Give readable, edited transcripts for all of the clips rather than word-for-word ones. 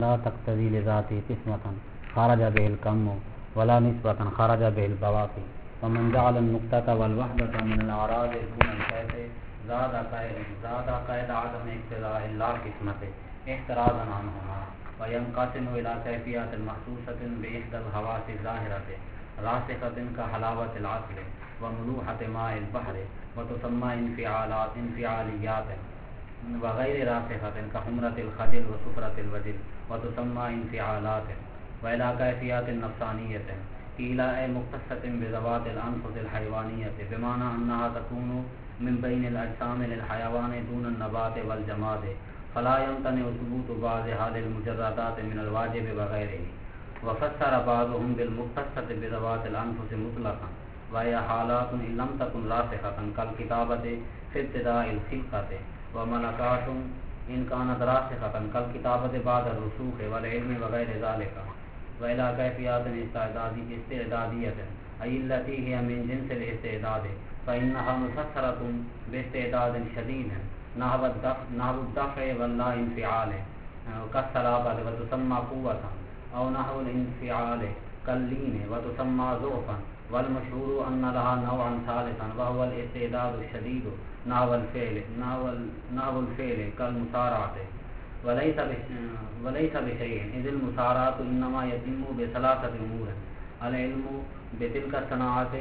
لا تقتضي لذاته قسمة خرج به الكم ولا نسبة خرج به البواقي ومن جعل النقطة والوحدة من الأعراض دون الكيف زاد قيد عدم اقتضاء لا قسمة احترازا عنهما وينقسم إلى كيفيات المحسوسة بإحدى الحواس الظاهرة راسخة كحلاوة العسل وملوحة ماء البحر وتسمى انفعاليات وغير راسخة كحمرة الخجل وسفرة الوجل وتسمى انفعالات وإلى كيفيات النفسانية إلى مختصة بذوات الأنفس الحيوانية بمعنى أنها تكون من بين الأجسام للحيوان دون النبات والجماد فلا يمتنع ثبوت بعض هذه المجردات من الواجب وغيره. وفسر بعضهم بالمختصة بذوات الأنفس مطلقا وهي حالات إن لم تكن راسخة كالكتابة في ابتداء الخلقة وملكات إن كانت راسخة كالكتابة بعد الرسوخ والعلم وغير ذلك. وإلى كيفيات استعدادية أي التي هي من جنس الاستعداد فإنها مفسرة باستعداد شديد نحو الدفع واللا انفعال كالسلابة وتسمى قوة أو نحو الانفعال كاللين وتسمى ضعفا. والمشهور أن لها نوعا ثالثا وهو الاستعداد الشديد نحو الفعل كالمسارعة وليس بشيء إذ المسارعة إنما يتم بثلاثة أمور: العلم بتلك الصناعة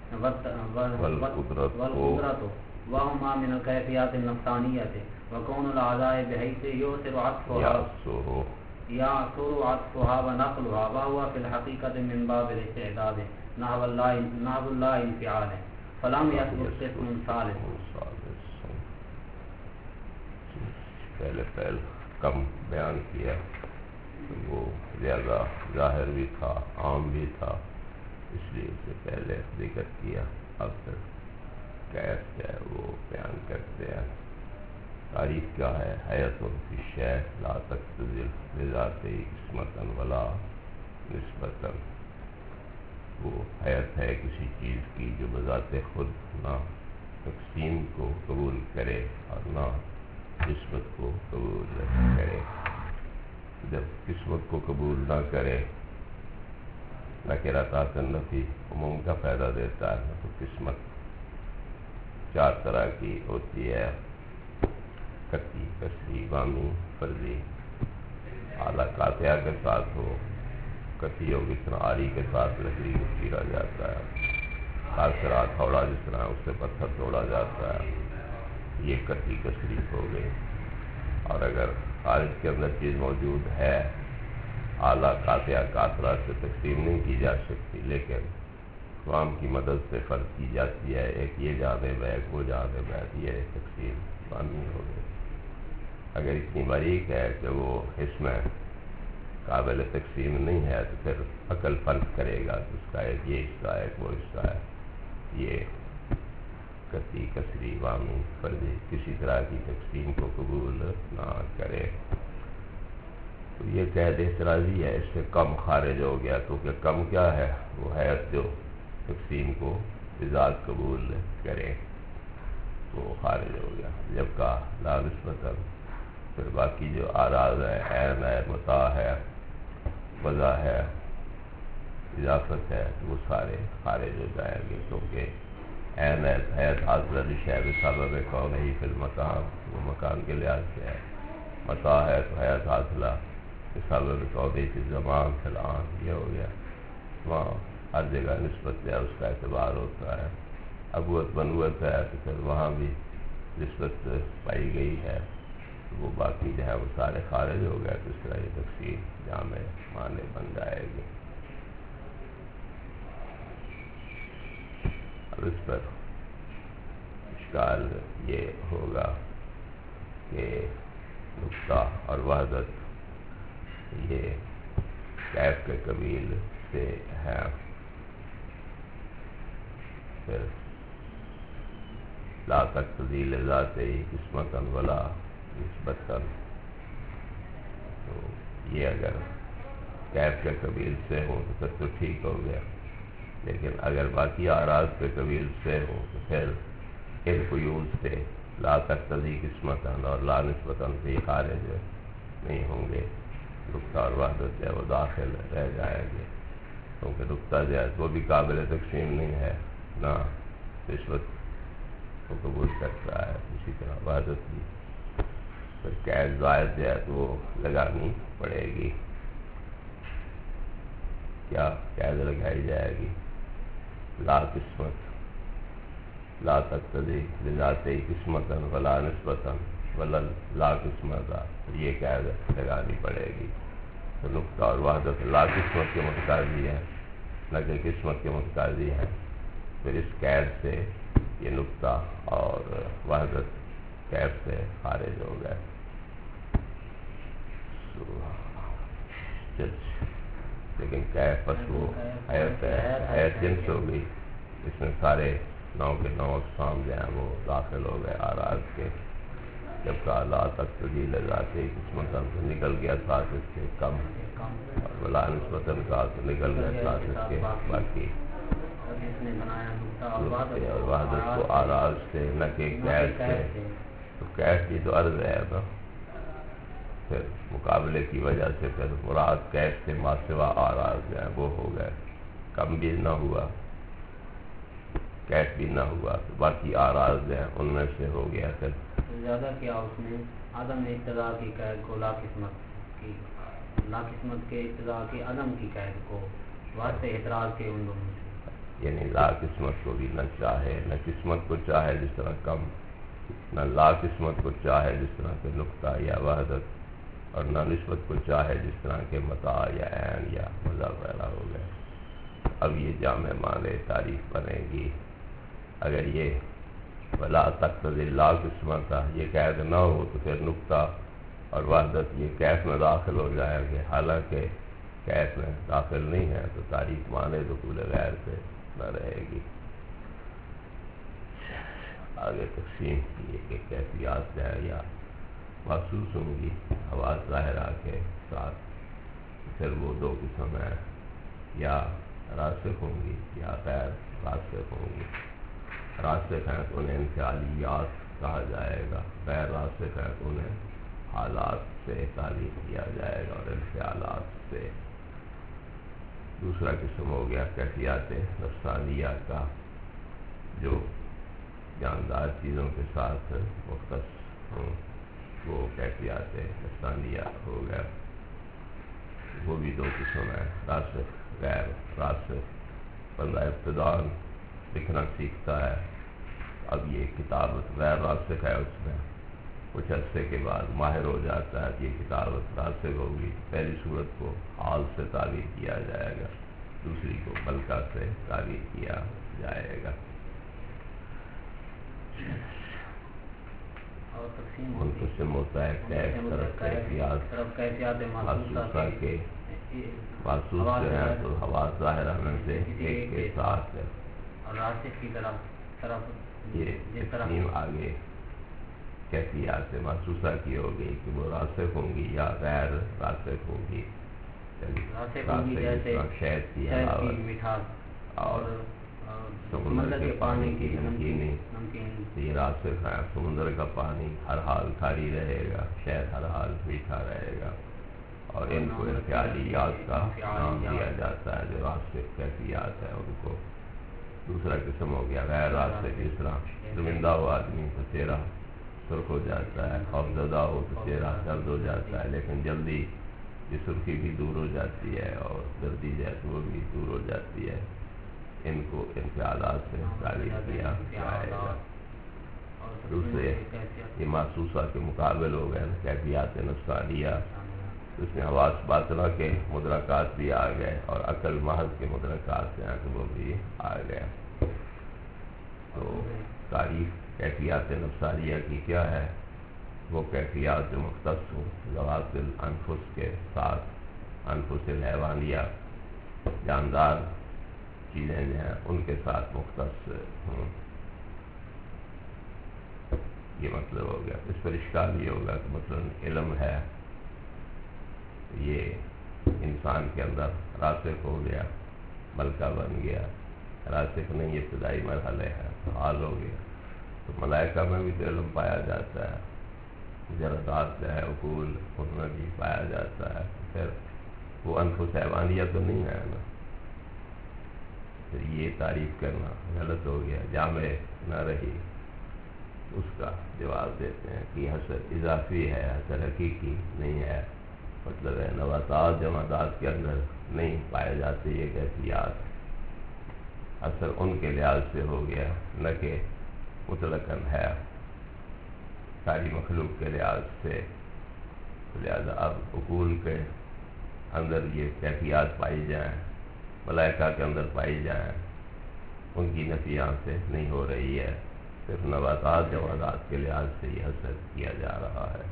والقدرة وهما من الكيفيات النفسانية وكون الأعضاء بحيث يؤثر عطفها ونقلها وهو في الحقيقة من باب الاستعداد نحو الله انفعال فلم يثبت قسم ثالث. پہلے کم بیان کیا تو وہ زیادہ ظاہر بھی تھا، عام بھی تھا، اس لیے اسے پہلے ذکر کیا. اب پھر کیف ہے وہ بیان کرتے ہیں. تعریف کیا ہے؟ حیۃ فی الشیء لا تقتضی لذاتہ قسمۃ ولا نسبۃ. وہ حیت ہے کسی چیز کی جو بذات خود نہ تقسیم کو قبول کرے اور نہ قسمت کو قبول کرے. جب قسمت کو قبول نہ کرے نکرات النفی عموم کا فائدہ دیتا ہے. تو قسمت چار طرح کی ہوتی ہے: قطعی، کسری، وامی، فرضی. اعلیٰ قاطعہ کے ساتھ ہو، قطعی ہو جس طرح آری کے ساتھ لکڑی کو چیرا جاتا ہے، قاصرہ تھوڑا جس طرح اس سے پتھر توڑا جاتا ہے، یہ قطعی کسری ہو گئی. اور اگر خارج کے اندر چیز موجود ہے، اعلیٰ قاطعہ قاصرہ سے تقسیم نہیں کی جا سکتی لیکن قوام کی مدد سے فرض کی جاتی ہے، ایک یہ جانب ہے ایک وہ جانب ہے، یہ تقسیم وامی ہو گئی. اگر اتنی باریک ہے کہ وہ اس میں قابل تقسیم نہیں ہے تو پھر عقل فرض کرے گا کہ اس کا ایک یہ حصہ ہے ایک وہ حصہ ہے. یہ قطعی، کسری، وامی، فرضی کسی طرح کی تقسیم کو قبول نہ کرے. تو یہ قید اعتراضی ہے، اس سے کم خارج ہو گیا کیونکہ کم کیا ہے؟ وہ حیت جو تقسیم کو بذات قبول کرے وہ خارج ہو گیا. جب کا لا نسبتاً پھر باقی جو اعراض ہے، عین ہے، متاع ہے، وضع ہے، اضافت ہے، وہ سارے خارج ہو جائیں گے کیونکہ عین ہے حیات حاصلہ شے بسبب کون ہی فی المکان، وہ مکان کے لحاظ سے ہے. متاع ہے تو حیات حاصلہ بسبب کون ہی فی الزمان فی الآن، یہ ہو گیا. وہاں ہر جگہ نسبت ہے اس کا اعتبار ہوتا ہے. ابوت بنوت ہے تو پھر وہاں بھی نسبت پائی گئی ہے، وہ باقی جو ہے وہ سارے خارج ہو گئے. تو اس طرح یہ تفصیل جامع معنی بن جائے گی. اب اس پر اشکال یہ ہوگا کہ نقطہ اور وحدت یہ کیف کے قبیل سے ہے. پھر لا تقتضی لذاتہ قسمۃ ولا نسبۃ. تو یہ اگر کیف کے قبیل سے ہو تو پھر تو ٹھیک ہو گیا، لیکن اگر باقی اعراض کے قبیل سے ہو تو پھر ان قیود سے لا تقتضی قسمۃ اور لا نسبۃ سے خارج نہیں ہوں گے. نقطہ اور وحدت جو ہے وہ داخل رہ جائیں گے، کیونکہ نقطہ جو ہے وہ بھی قابل تقسیم نہیں ہے، نہ رشوت کو قبول کرتا ہے، اسی طرح وحدت بھی پھر قید زائد جو ہے تو وہ لگانی پڑے گی۔ کیا قید لگائی جائے گی؟ لا قسمت، لا تقتضی لذاتی قسمتا ولا نسبتا ولا لا قسمتا، یہ قید لگانی پڑے گی۔ تو نقطہ اور وحدت لا قسمت کے متقاضی ہے، نہ کہ قسمت کے متقاضی ہے، پھر اس قید سے یہ نقطہ اور وحدت قید سے خارج ہو گئے۔ لیکن قید پس وہ حیث جنس ہو گئی، اس میں سارے نو کے نو اقسام جو ہیں وہ داخل ہو گئے اعراض کے، جب کہ لا تقتضی لذاتی قسمتاً تو نکل گیا ساتھ اس کے کم، اور ولا نسبتاً کا تو نکل گیا ساتھ اس کے باقی، اور وحدت کو اعراض سے نہ کہ قید سے، تو قید کی تو عرض ہے نا، پھر مقابلے کی وجہ سے پھر مراد قید سے ما سوا اعراض جو ہیں وہ ہو گئے، کم بھی نہ ہوا قید بھی نہ ہوا، تو باقی اعراض جو ہیں ان میں سے ہو گیا پھر زیادہ کیا اس نے عدم ابتدا کی قید کو لا قسمت کے ابتدا کی عدم کی قید کو واسطے اعتراض کے ان دونوں سے، یعنی لا قسمت کو بھی نہ چاہے، نہ قسمت کو چاہے جس طرح کم، نہ لا قسمت کو چاہے جس طرح کے نقطہ یا وحدت، اور نہ نسبت کو چاہے جس طرح کے متاع یا عین یا مزہ پیدا ہو گئے۔ اب یہ جامع معنی تعریف بنے گی، اگر یہ ولا تقتضی لا قسمت تھا یہ قید نہ ہو تو پھر نقطہ اور وحدت یہ قید میں داخل ہو جائیں گے، حالانکہ قید میں داخل نہیں ہے، تو تعریف معنی دخول غیر سے نہ رہے گی۔ آگے تقسیم کی کہ کیفیات جو ہے یا محسوس ہوں گی حواس ظاہرہ کے ساتھ، پھر وہ دو قسم ہیں، یا راسخ ہوں گی یا غیر راسخ ہوں گی۔ راسخ ہیں تو انہیں انفعالیات کہا جائے گا، غیر راسخ ہیں تو انہیں حالات سے تعریف کیا جائے گا، اور انفعالات سے۔ دوسرا قسم ہو گیا کیفیات نفسانیہ کا، جو جاندار چیزوں کے ساتھ مختص ہوں، وہ کیفیات نفسانیہ ہو گیا۔ وہ بھی دو قسم ہیں، راسخ غیر راسخ۔ بندہ ابتداءً لکھنا سیکھتا ہے، اب یہ کتابت غیر راسخ ہے، اس میں کچھ عرصے کے بعد ماہر ہو جاتا ہے کہ یہ کتابت راسخ ہوگی، پہلی صورت کو حال سے تعبیر کیا جائے گا، دوسری کو ملکہ سے تعبیر کیا جائے گا۔ منقسم ہوتا ہے کیفیات محسوسہ کے، محسوس جو ہے تو حواس ظاہرہ میں سے ایک کے ساتھ ہے، اور راسخ کی طرف یہ تقسیم آگے کیفیات محسوسہ کی ہوگی کہ وہ راسخ ہوں گی یا غیر راسخ ہوں گی۔ راسخ جیسے شہد کی حلاوت اور سمندر کے پانی کی نمکینی، یہ راسخ ہے۔ سمندر کا پانی ہر حال کھاری رہے گا، شہد ہر حال میٹھا رہے گا، اور ان کو انفعالیات کا نام دیا جاتا ہے، جو راسخ کیفیات ہے ان کو۔ دوسرا قسم ہو گیا غیر راسخ، جس طرح زمندہ ہو آدمی تو چہرہ سرخ ہو جاتا ہے، خوفزدہ ہو تو چہرہ سرد ہو جاتا ہے، لیکن جلدی یہ سرخی بھی دور ہو جاتی ہے اور سردی جو ہے وہ بھی دور ہو جاتی ہے۔ ان کو انفعالات سے تعبیر کیا جائے گا۔ دوسرے یہ محسوسہ کے مقابل ہو گئے کیفیات نفسانیہ، اس میں حواس باطنہ کے مدرکات بھی آ گئے اور عقل محض کے مدرکات ہیں تو وہ بھی آ گئے۔ تو تعریف کیفیات نفسانیہ کی کیا ہے؟ وہ کیفیات جو مختص ہوں ذوات الانفس کے ساتھ، انفس الحیوانیہ، جاندار چیزیں جو ہیں ان کے ساتھ مختص ہوں، یہ مطلب ہو گیا۔ اس پر اشکال یہ ہوگا کہ مثلا علم ہے، یہ انسان کے اندر راسخ ہو گیا، ملکہ بن گیا، راسخ نہیں ابتدائی مرحلے ہے، حال ہو گیا، تو ملائکہ میں بھی تو علم پایا جاتا ہے، جرادات جو ہے عقول ان میں بھی پایا جاتا ہے، پھر وہ انفس حیوانیہ تو نہیں ہے نا. پھر یہ تعریف کرنا غلط ہو گیا، جامع نہ رہی. اس کا جواب دیتے ہیں کہ حسر اضافی ہے، حسر حقیقی نہیں ہے. مطلب ہے نباتات جمادات کے اندر نہیں پائے جاتے یہ کیفیات. اثر ان کے لحاظ سے ہو گیا، نہ کہ مطلقاً ہے ساری مخلوق کے لحاظ سے. لہذا اب عقول کے اندر یہ کیفیات پائی جائیں، ملائکہ کے اندر پائی جائیں، ان کی نفی یہاں سے نہیں ہو رہی ہے. صرف نباتات جمادات کے لحاظ سے یہ حسر کیا جا رہا ہے.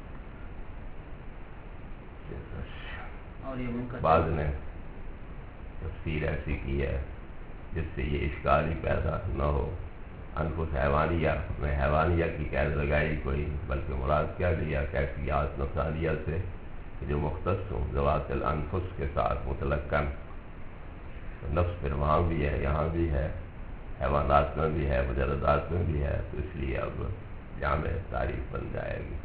بعض نے تفسیر ایسی کی ہے جس سے یہ اشکال ہی پیدا نہ ہو. انفس حیوانیہ میں حیوانیہ کی قید لگائی کوئی، بلکہ مراد کیا لیا کیفیات نفسانیہ سے جو مختص ہوں ذوات الانفس کے ساتھ مطلقاً. نفس پھر وہاں بھی ہے، یہاں بھی ہے، حیوانات میں بھی ہے، مجردات میں بھی ہے. تو اس لیے اب جامع تعریف بن جائے گی.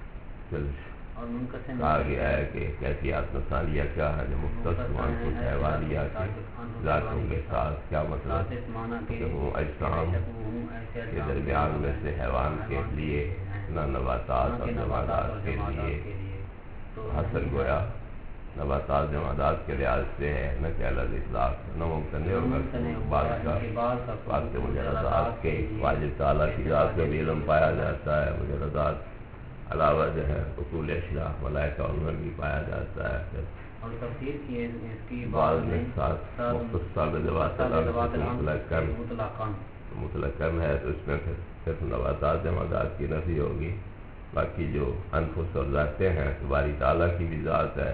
کہا گیا ہے کہ کیفیات نفسانیہ کیا ہے جو مختص انفس حیوانیہ کی ذاتوں کے ساتھ. کیا مطلب کہ وہ اجسام کے درمیان میں سے حیوان کے لیے نہ نباتات اور جمادات کے لیے. حسر گویا نباتات جمادات کے لحاظ سے ہے، نہ کہ الگ اطلاق، نہ ممکن اور بعض کا مجردات کے واجب تعالیٰ کی ذات کا بھی علم پایا جاتا ہے. مجردات علاوہ جو ہے اصول اشیاء ملائکہ ان میں بھی پایا جاتا ہے. اور تفسیر کی بعض میں ساتھ مختص مطلقاً ہے، تو اس میں صرف نباتات جمادات کی نفی ہوگی. باقی جو انفس اور ذاتیں ہیں تو باری تعالیٰ کی بھی ذات ہے،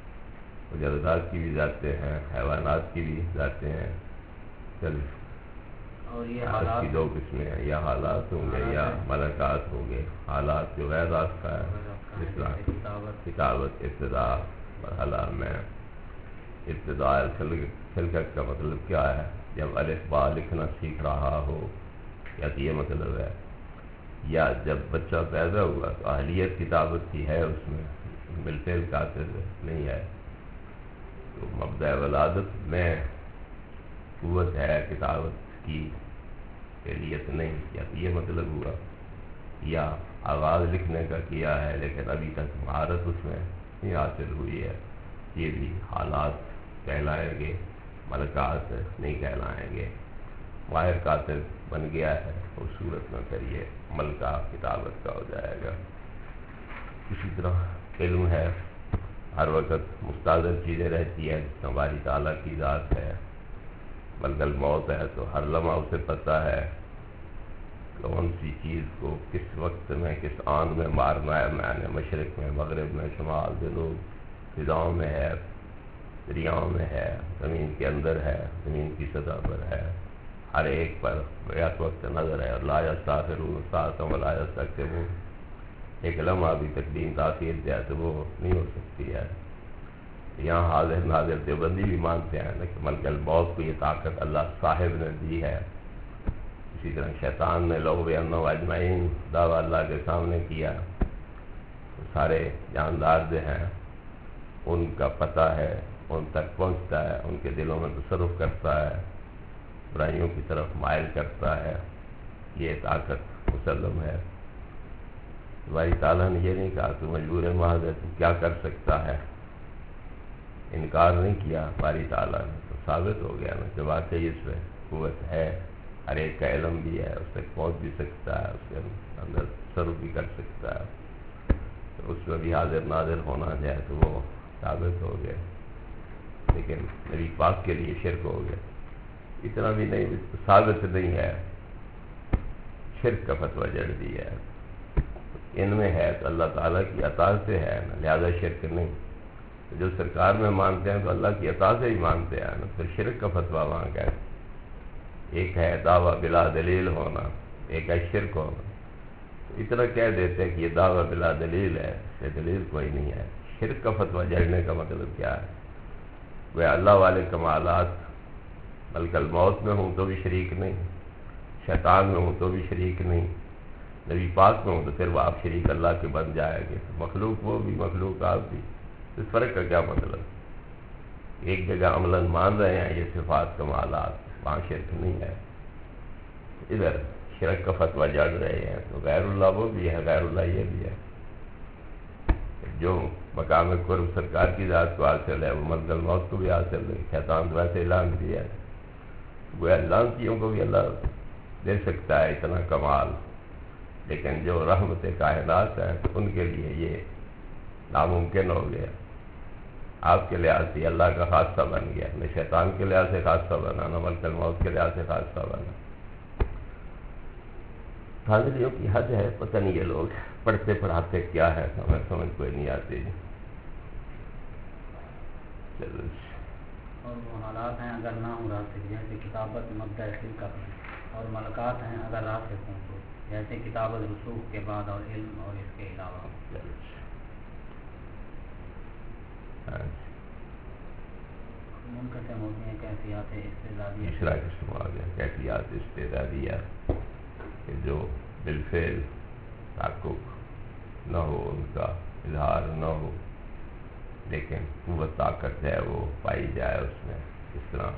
مجردات کی بھی ذاتیں ہیں، حیوانات کی بھی ذاتیں ہیں. چلیے، اور یہ اس حالات کی دو قسمیں ہیں، یا حالات ہوں گے یا ملکات ہوں گے. حالات جو غیر راستہ ہے، جس طرح کتابت ابتدا مرحلہ میں ابتداء خلقت کا مطلب کیا ہے؟ جب الف با لکھنا سیکھ رہا ہو، یا تو یہ مطلب ہے. یا جب بچہ پیدا ہوا تو اہلیت کتابت کی ہے، اس میں بالفعل کاتب نہیں ہے. تو مبدأ ولادت میں قوت ہے کتابت کی اہلیت نہیں، یا تو یہ مطلب ہوا. یا آغاز لکھنے کا کیا ہے لیکن ابھی تک مہارت اس میں نہیں حاصل ہوئی ہے، یہ بھی حالات کہلائیں گے، ملکات نہیں کہلائیں گے. ماہر کاتب بن گیا ہے، اس صورت میں پھر یہ ملکہ کتابت کا ہو جائے گا. اسی طرح علم ہے، ہر وقت مستعدل چیزیں رہتی ہیں. ہماری تعالیٰ کی ذات ہے. بلکہ الموت ہے تو ہر لمحہ اسے پتہ ہے کون سی چیز کو کس وقت میں کس آن میں مارنا ہے. میں نے مشرق میں، مغرب میں، شمال، جنوب، فضاؤں میں ہے، دریاؤں میں ہے، زمین کے اندر ہے، زمین کی سطح پر ہے. ہر ایک پر بیک وقت نظر ہے. اور لا یستاخرون ساعۃ ولا یستقدمون. ایک لمحہ بھی تقدیم تاخیر جائے تو وہ نہیں ہو سکتی ہے. یہاں حاضر ناظر دیوبندی بھی مانتے ہیں کہ ملک الموت کو یہ طاقت اللہ صاحب نے دی ہے. اسی طرح شیطان نے لوگ انہم اجمعین دعویٰ اللہ کے سامنے کیا. سارے جاندار جو ہیں ان کا پتہ ہے، ان تک پہنچتا ہے، ان کے دلوں میں تصرف کرتا ہے، برائیوں کی طرف مائل کرتا ہے. یہ طاقت مسلم ہے. باری تعالیٰ نے یہ نہیں کہا تو مجبور محض ہے، تو کیا کر سکتا ہے. انکار نہیں کیا باری تعالیٰ نے، تو ثابت ہو گیا نا کہ واقعی اس میں قوت ہے. ہر ایک کا علم بھی ہے، اس تک پہنچ بھی سکتا ہے، اس کے اندر تصرف بھی کر سکتا ہے. تو اس میں بھی حاضر ناظر ہونا جائے تو وہ ثابت ہو گیا. لیکن نبی پاک کے لیے شرک ہو گیا. اتنا بھی نہیں، ثابت نہیں ہے، شرک کا فتویٰ جڑ دیا ہے. ان میں ہے تو اللہ تعالیٰ کی عطا سے ہے نا، لہذا شرک نہیں. جو سرکار میں مانتے ہیں تو اللہ کی عطا سے ہی مانتے ہیں نا، پھر شرک کا فتویٰ وہاں کا ہے. ایک ہے دعویٰ بلا دلیل ہونا، ایک ہے شرک ہونا. تو اتنا کہہ دیتے ہیں کہ یہ دعویٰ بلا دلیل ہے، اس سے دلیل کوئی نہیں ہے. شرک کا فتویٰ جڑنے کا مطلب کیا ہے؟ وہ اللہ والے کمالات بلکہ الموت میں ہوں تو بھی شریک نہیں، شیطان میں ہوں تو بھی شریک نہیں، نبی پاک میں ہوں تو پھر وہ آپ شریک اللہ کے بن جائے گے. مخلوق وہ بھی، مخلوق آپ بھی. اس فرق کا کیا مطلب؟ ایک جگہ عملاً مان رہے ہیں یہ صفات کمالات، وہاں شرک نہیں ہے، ادھر شرک کا فتویٰ جڑ رہے ہیں، تو غیر اللہ وہ بھی ہے، غیر اللہ یہ بھی ہے۔ جو مقام قرب سرکار کی ذات کو حاصل ہے وہ ملک الموت کو بھی حاصل ہے، شیطان تو ویسے لعنتی ہے، گویا لعنتیوں کو بھی اللہ دے سکتا ہے اتنا کمال، لیکن جو رحمت کائنات ہیں ان کے لیے یہ ناممکن ہو گیا۔ آپ کے لحاظ سے اللہ کا خاصہ بن گیا، نہ شیطان کے لحاظ سے خاصہ بنا، نہ ملک الموت کے لحاظ سے خاصہ بنا۔ حاضریوں کی حد ہے، پتہ نہیں یہ لوگ پڑھتے پڑھاتے کیا ہے، ہمیں سمجھ کوئی نہیں آتی۔ چلو اور وہ حالات ہیں اگر نہ ہوں راسخ، جیسے کتابت مبدأ خلقت ہے، اور ملکات ہیں اگر راسخ ہوں تو جیسے کتابت رسوخ کے بعد اور علم اور اس کے علاوہ۔ منقسم ہوتی ہیں کیفیات استعدادیہ۔ تیسرا قسم آ گیا کیفیات استعدادیہ، کہ جو بالفعل تحقق نہ ہو، ان کا اظہار نہ ہو، لیکن قوت طاقت ہے وہ پائی جائے اس میں۔ اس طرح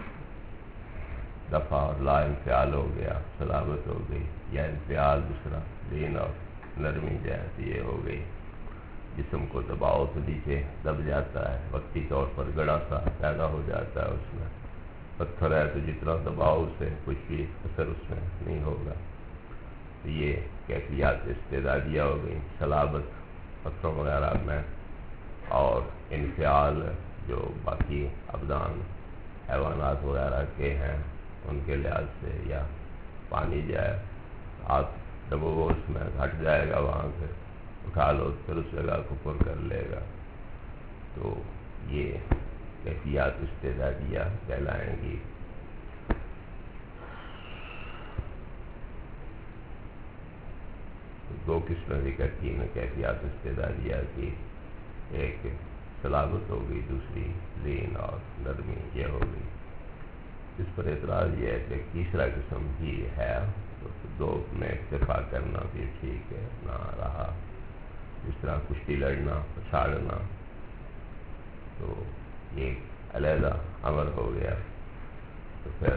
دفع اور لا انفعال ہو گیا، صلابت ہو گئی، یا انفعال دوسرا لین اور نرمی جیسے یہ ہو گئی۔ جسم کو دباؤ تو نیچے دب جاتا ہے، وقتی طور پر گڑا سا پیدا ہو جاتا ہے اس میں۔ پتھر ہے تو جتنا دباؤ سے کچھ بھی اثر اس میں نہیں ہوگا۔ تو یہ کیفیات استعدادیہ ہو گئی، صلابت پتھروں وغیرہ میں، اور انفعال جو باقی ابدان حیوانات وغیرہ کے ہیں ان کے لحاظ سے، یا پانی جائے ہاتھ ڈبو اس میں ہٹ جائے گا، وہاں سے اٹھا لو پھر اس جگہ کو پر کر لے گا۔ تو یہ کیفیات استعدادیہ کہلائیں گی۔ دو قسمیں ذکر کی ہیں کیفیات استعدادیہ کی، ایک صلابت ہو گئی، دوسری لین اور نرمی یہ ہو گئی۔ اس پر اعتراض یہ ہے کہ تیسرا قسم بھی ہے، تو دو میں اکتفا کرنا بھی ٹھیک ہے نہ رہا۔ جس طرح کشتی لڑنا، پچھاڑنا، تو یہ علیحدہ امر ہو گیا، تو پھر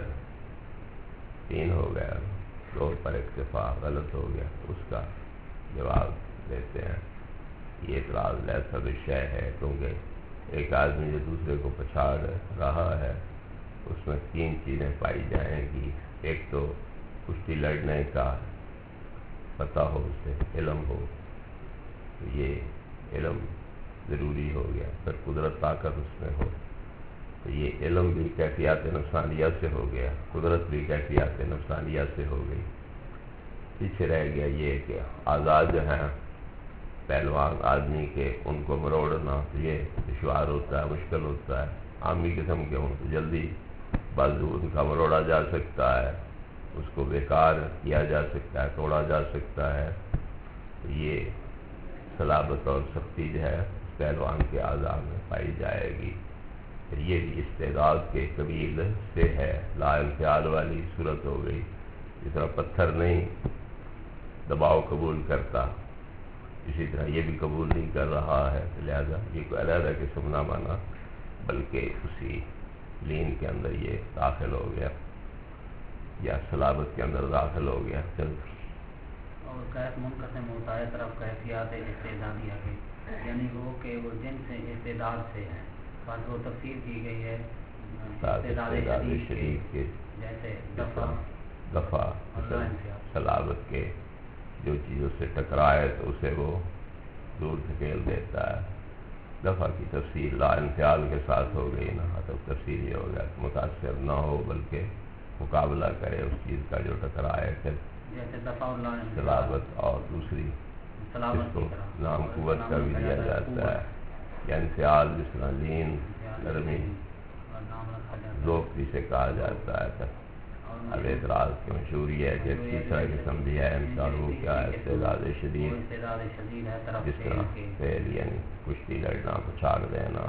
تین ہو گیا، دو پر اکتفا غلط ہو گیا۔ اس کا جواب دیتے ہیں یہ اعتراض ایسا وشے ہے، کیونکہ ایک آدمی جو دوسرے کو پچھاڑ رہا ہے اس میں تین چیزیں پائی جائیں گی۔ ایک تو کشتی لڑنے کا پتہ ہو، اسے علم ہو، تو یہ علم ضروری ہو گیا۔ پھر قدرت طاقت اس میں ہو، تو یہ علم بھی کیفیات نفسانیہ سے ہو گیا، قدرت بھی کیفیات نفسانیہ سے ہو گئی۔ پیچھے رہ گیا یہ کہ آزاد جو ہیں پہلوان آدمی کے، ان کو مروڑنا تو یہ دشوار ہوتا ہے، مشکل ہوتا ہے۔ عامی قسم کے ہوں تو جلدی بازو ان کا مروڑا جا سکتا ہے، اس کو بیکار کیا جا سکتا ہے، توڑا جا سکتا ہے۔ تو یہ صلابت اور سختی جو ہے پہلوان کے اعضاء میں پائی جائے گی۔ پھر یہ بھی استعداد کے قبیل سے ہے، لا انفعال والی صورت ہو گئی۔ جس طرح پتھر نہیں دباؤ قبول کرتا، اسی طرح یہ بھی قبول نہیں کر رہا ہے، لہذا یہ کوئی علیحدہ قسم نہ بنا، بلکہ اسی لین کے اندر یہ داخل ہو گیا، یا صلابت کے اندر داخل ہو گیا۔ اور کیف منقسم ہوتا ہے طرف کیفیات استعدادیہ کے، یعنی وہ کہ وہ جن سے استعداد سے ہے، بس وہ تفسیر کی گئی ہے استعداد شدید کے، جیسے دفع صلابت کے، جو چیزوں سے ٹکرائے تو اسے وہ دور دھکیل دیتا ہے۔ دفع کی تفسیر لا انفعال کے ساتھ ہو گئی نا، تو تفسیر یہ ہو گیا متاثر نہ ہو بلکہ مقابلہ کرے اس چیز کا جو ٹکرائے۔ پھر صلابت اور دوسری اس کو نام قوت کا بھی دیا جاتا ہے، یا انفعال جس طرح لین، نرمی، ذوق جسے کہا جاتا ہے۔ اب اعتراض کی مشہور یہ ہے کہ تیسرا قسم بھی ہے انسان، وہ کیا ہے؟ استعداد شدید، جس طرح فعل یعنی کشتی لڑنا، پچھاڑ دینا،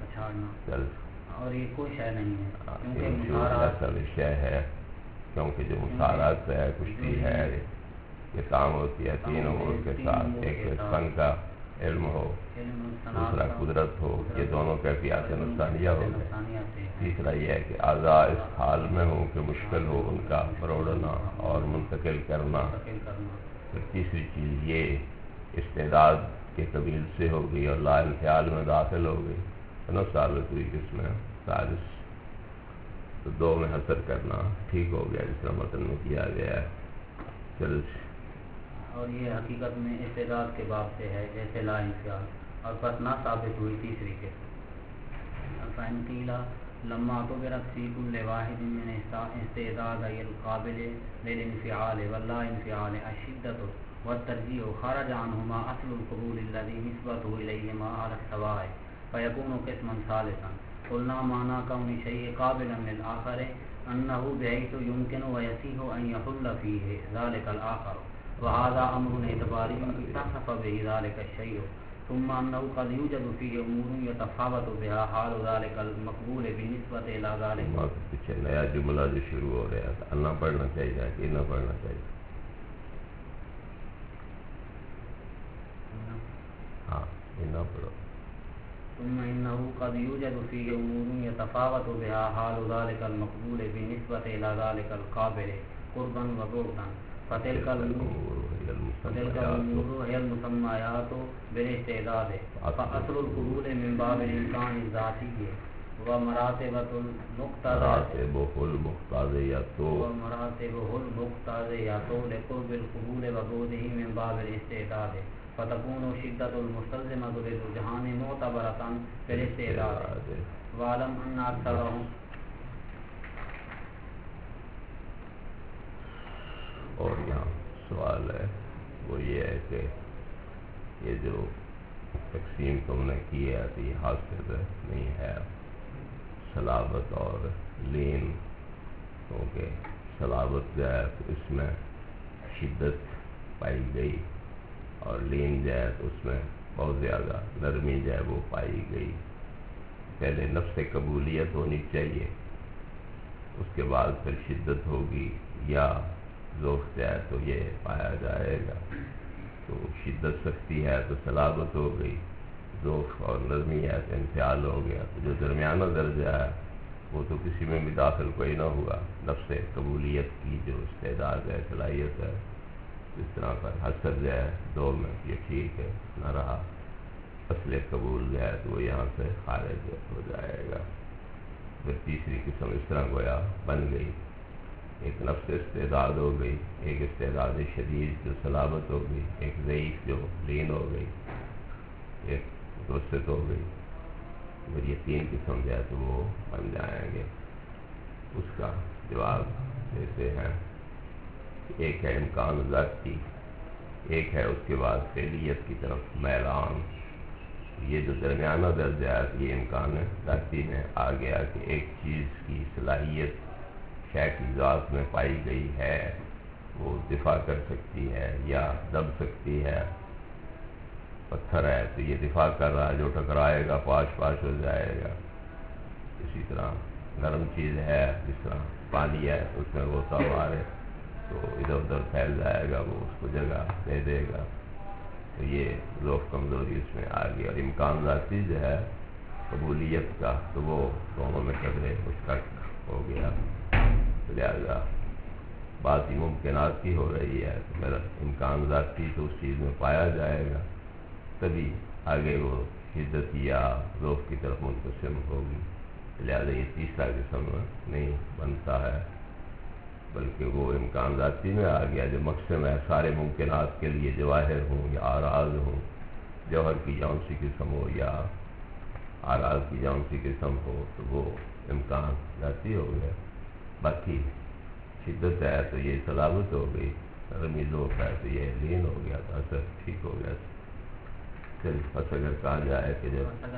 اور یہ کوئی شے نہیں ہے، ایسا وشے ہے، کیونکہ جو مصارعت ہے، کشتی ہے، یہ کام ہوتی ہے تین امور کے ساتھ۔ ایک فن کا علم ہو، دوسرا قدرت ہو، یہ دونوں کیفیات نفسانیہ ہو گئے۔ تیسرا یہ ہے کہ اعضاء اس حال میں ہوں کہ مشکل ہو ان کا مروڑنا اور منتقل کرنا۔ پھر تیسری چیز یہ استعداد کے قبیل سے ہو گئی اور لا انفعال میں داخل ہو گئی، نو ثابت ہوئی اس میں ثالث، تو دو میں حسر کرنا ٹھیک ہو گیا جس طرح متن میں کیا گیا ہے۔ چل اور یہ حقیقت میں استعداد کے باب سے ہے جیسے لا انفعال، اور پس نہ ثابت ہوئی تیسری کے فإن قیل لما اعتبرت فی کل واحد من استعدادی القابل للانفعال واللا انفعال الشدۃ والترجیح خرج عنہما اصل القبول الذی نسبته الیہما علی السواء فیکون قسما ثالثا۔ قلنا معنی کون شیء قابلا للآخر انه بحیث یمکن ویصح ان یحل فیہ ذلک الآخر، وهذا امر اعتباری اتصف به ذلك الشیء، ثم انه قد یوجد فیہ امور یتفاوت بها حال ذلك المقبول بنسبت الى ذلك۔ پیچھے نیا جملہ جو شروع ہو رہا ہے اللہ پڑھنا چاہیے کہ نہ پڑھنا چاہیے؟ ہاں یہ نہ پڑھو۔ ثم انه قد یوجد فیہ امور یتفاوت بها حال ذلك المقبول بنسبت الى ذلك القابل قربا وبعدا، فتلك الامور هي المسميات بالاستعداد، فاصل القبول من باب الامکان الذاتی ومراتبة المقتضیۃ لقرب القبول وبعده من باب الاستعداد، فتكون شدة المستلزمة للرجحان معتبرة بالاستعداد، واعلم ان اکثرهم۔ اور یہاں سوال ہے وہ یہ ہے کہ یہ جو تقسیم تم نے کی ہے تو یہ حاصل نہیں ہے صلابت اور لین، کیونکہ صلابت جو ہے تو اس میں شدت پائی گئی اور لین جو ہے تو اس میں بہت زیادہ نرمی جو ہے وہ پائی گئی۔ پہلے نفس قبولیت ہونی چاہیے، اس کے بعد پھر شدت ہوگی یا ذوق جو ہے تو یہ پایا جائے گا۔ تو شدت سختی ہے تو صلابت ہو گئی، ذوق اور نرمی ہے تو انفعال ہو گیا۔ تو جو درمیانہ درجہ ہے وہ تو کسی میں بھی داخل کوئی نہ ہوا۔ نفس قبولیت کی جو استعداد ہے، صلاحیت ہے، اس طرح پر حسر جو ہے دو میں یہ ٹھیک ہے نہ رہا، اصل قبول جو ہے تو وہ یہاں سے خارج ہو جائے گا۔ پھر تیسری قسم اس طرح گویا بن گئی، ایک نفس استعداد ہو گئی، ایک استعداد شدید جو صلابت ہو گئی، ایک ضعیف جو لین ہو گئی، ایک متوسط ہو گئی۔ پھر یہ تین قسم جو ہے تو وہ بن جائیں گے۔ اس کا جواب دیتے ہیں، ایک ہے امکان ذاتی، ایک ہے اس کے بعد فعلیت کی طرف میلان۔ یہ جو درمیانہ درجہ ہے یہ امکان ذاتی میں آ گیا کہ ایک چیز کی صلاحیت شے کی ذات میں پائی گئی ہے، وہ دفاع کر سکتی ہے یا دب سکتی ہے۔ پتھر ہے تو یہ دفاع کر رہا ہے، جو ٹکرائے گا پاش پاش ہو جائے گا۔ اسی طرح نرم چیز ہے، جس طرح پانی ہے تو اس میں غوطہ مارے تو ادھر ادھر پھیل جائے گا، وہ اس کو جگہ دے دے گا۔ تو یہ ذوق کمزوری اس میں آ گئی، اور امکان ذاتی جو ہے قبولیت کا تو وہ دونوں میں قدرے مشترک ہو گیا۔ لہذا بات ہی ممکنات کی ہو رہی ہے، تو میرا امکان ذاتی تو اس چیز میں پایا جائے گا، تبھی آگے وہ شدت یا ذوق کی طرف منقسم ہوگی۔ لہذا یہ تیسرا قسم نہیں بنتا ہے، بلکہ وہ امکان ذاتی میں آ گیا جو مقسم ہے سارے ممکنات کے لیے، جواہر ہوں یا آراز ہوں، جوہر کی جون سی قسم ہو یا آراز کی جون سی قسم ہو، تو وہ امکان ذاتی ہو گیا۔ باقی شدت ہے تو یہ صلابت ہو گئی، نرمی ذوق ہے تو یہ لین ہو گیا، تو اثر ٹھیک ہو گیا۔ پھر بس اگر کہا جائے کہ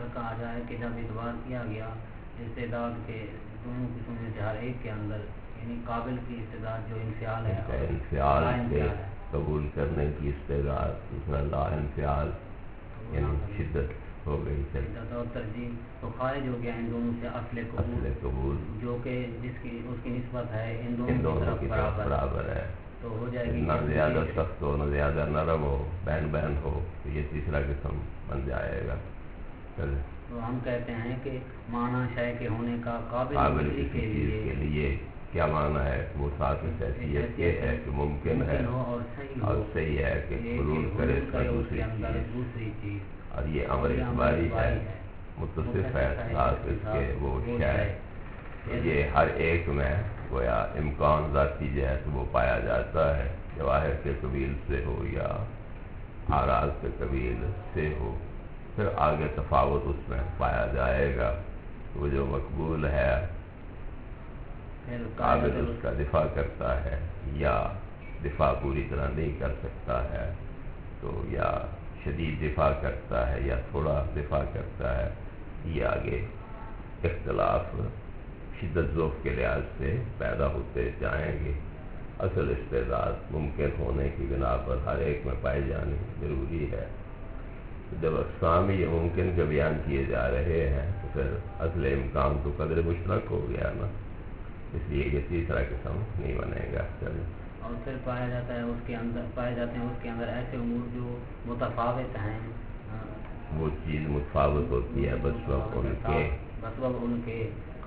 جب اعتبار کیا گیا استعداد کے دونوں قسم میں سے ہر ایک کے اندر، یعنی قابل کی استعداد جو انفعال ہے، انفعال کے قبول کرنے کی استعداد، دوسرا لا انفعال یعنی شدت ہو گئی، شدت اور ترجیح، تو خارج ہو گیا ان دونوں سے اصل قبول، جو کہ اس کی نسبت ہے ان دونوں کی طرف برابر ہے۔ تو ہو جائے گی نہ زیادہ سخت ہو نہ زیادہ نرم ہو، بین بین ہو، تو یہ تیسرا قسم بن جائے گا. تو ہم کہتے ہیں کہ معنی شے کے ہونے کا قابل کسی چیز کے لیے کیا معنی ہے؟ وہ ساتھ حیثیت یہ ہے کہ ممکن ہے اور صحیح ہے کہ حلول کرے اس کا دوسری چیز، اور یہ امر اخباری ہے، متصف ہے ساتھ اس کے وہ شے. یہ ہر ایک میں گویا امکان ذاتی جو ہے تو وہ پایا جاتا ہے، جواہر کے قبیل سے ہو یا آراز کے قبیل سے ہو. پھر آگے تفاوت اس میں پایا جائے گا. وہ جو مقبول ہے قابل اس کا دفاع کرتا ہے یا دفاع پوری طرح نہیں کر سکتا ہے، تو یا شدید دفاع کرتا ہے یا تھوڑا دفاع کرتا ہے. یہ آگے اختلاف شدت ذوق کے لحاظ سے پیدا ہوتے جائیں گے. اصل استعداد ممکن ہونے کی بنا پر ہر ایک میں پائی جانی ضروری ہے. جب اقسام یہ ممکن کے بیان کیے جا رہے ہیں تو پھر اصل امکان تو قدر مشترک ہو گیا نا، اس لیے یہ تیسرا قسم نہیں بنے گا. اور پھر پایا جاتا ہے اس کے اندر پائے جاتے ہیں اس کے اندر ایسے امور جو متفاوت ہیں. وہ چیز متفاوت ہوتی ہے بسبب ان کے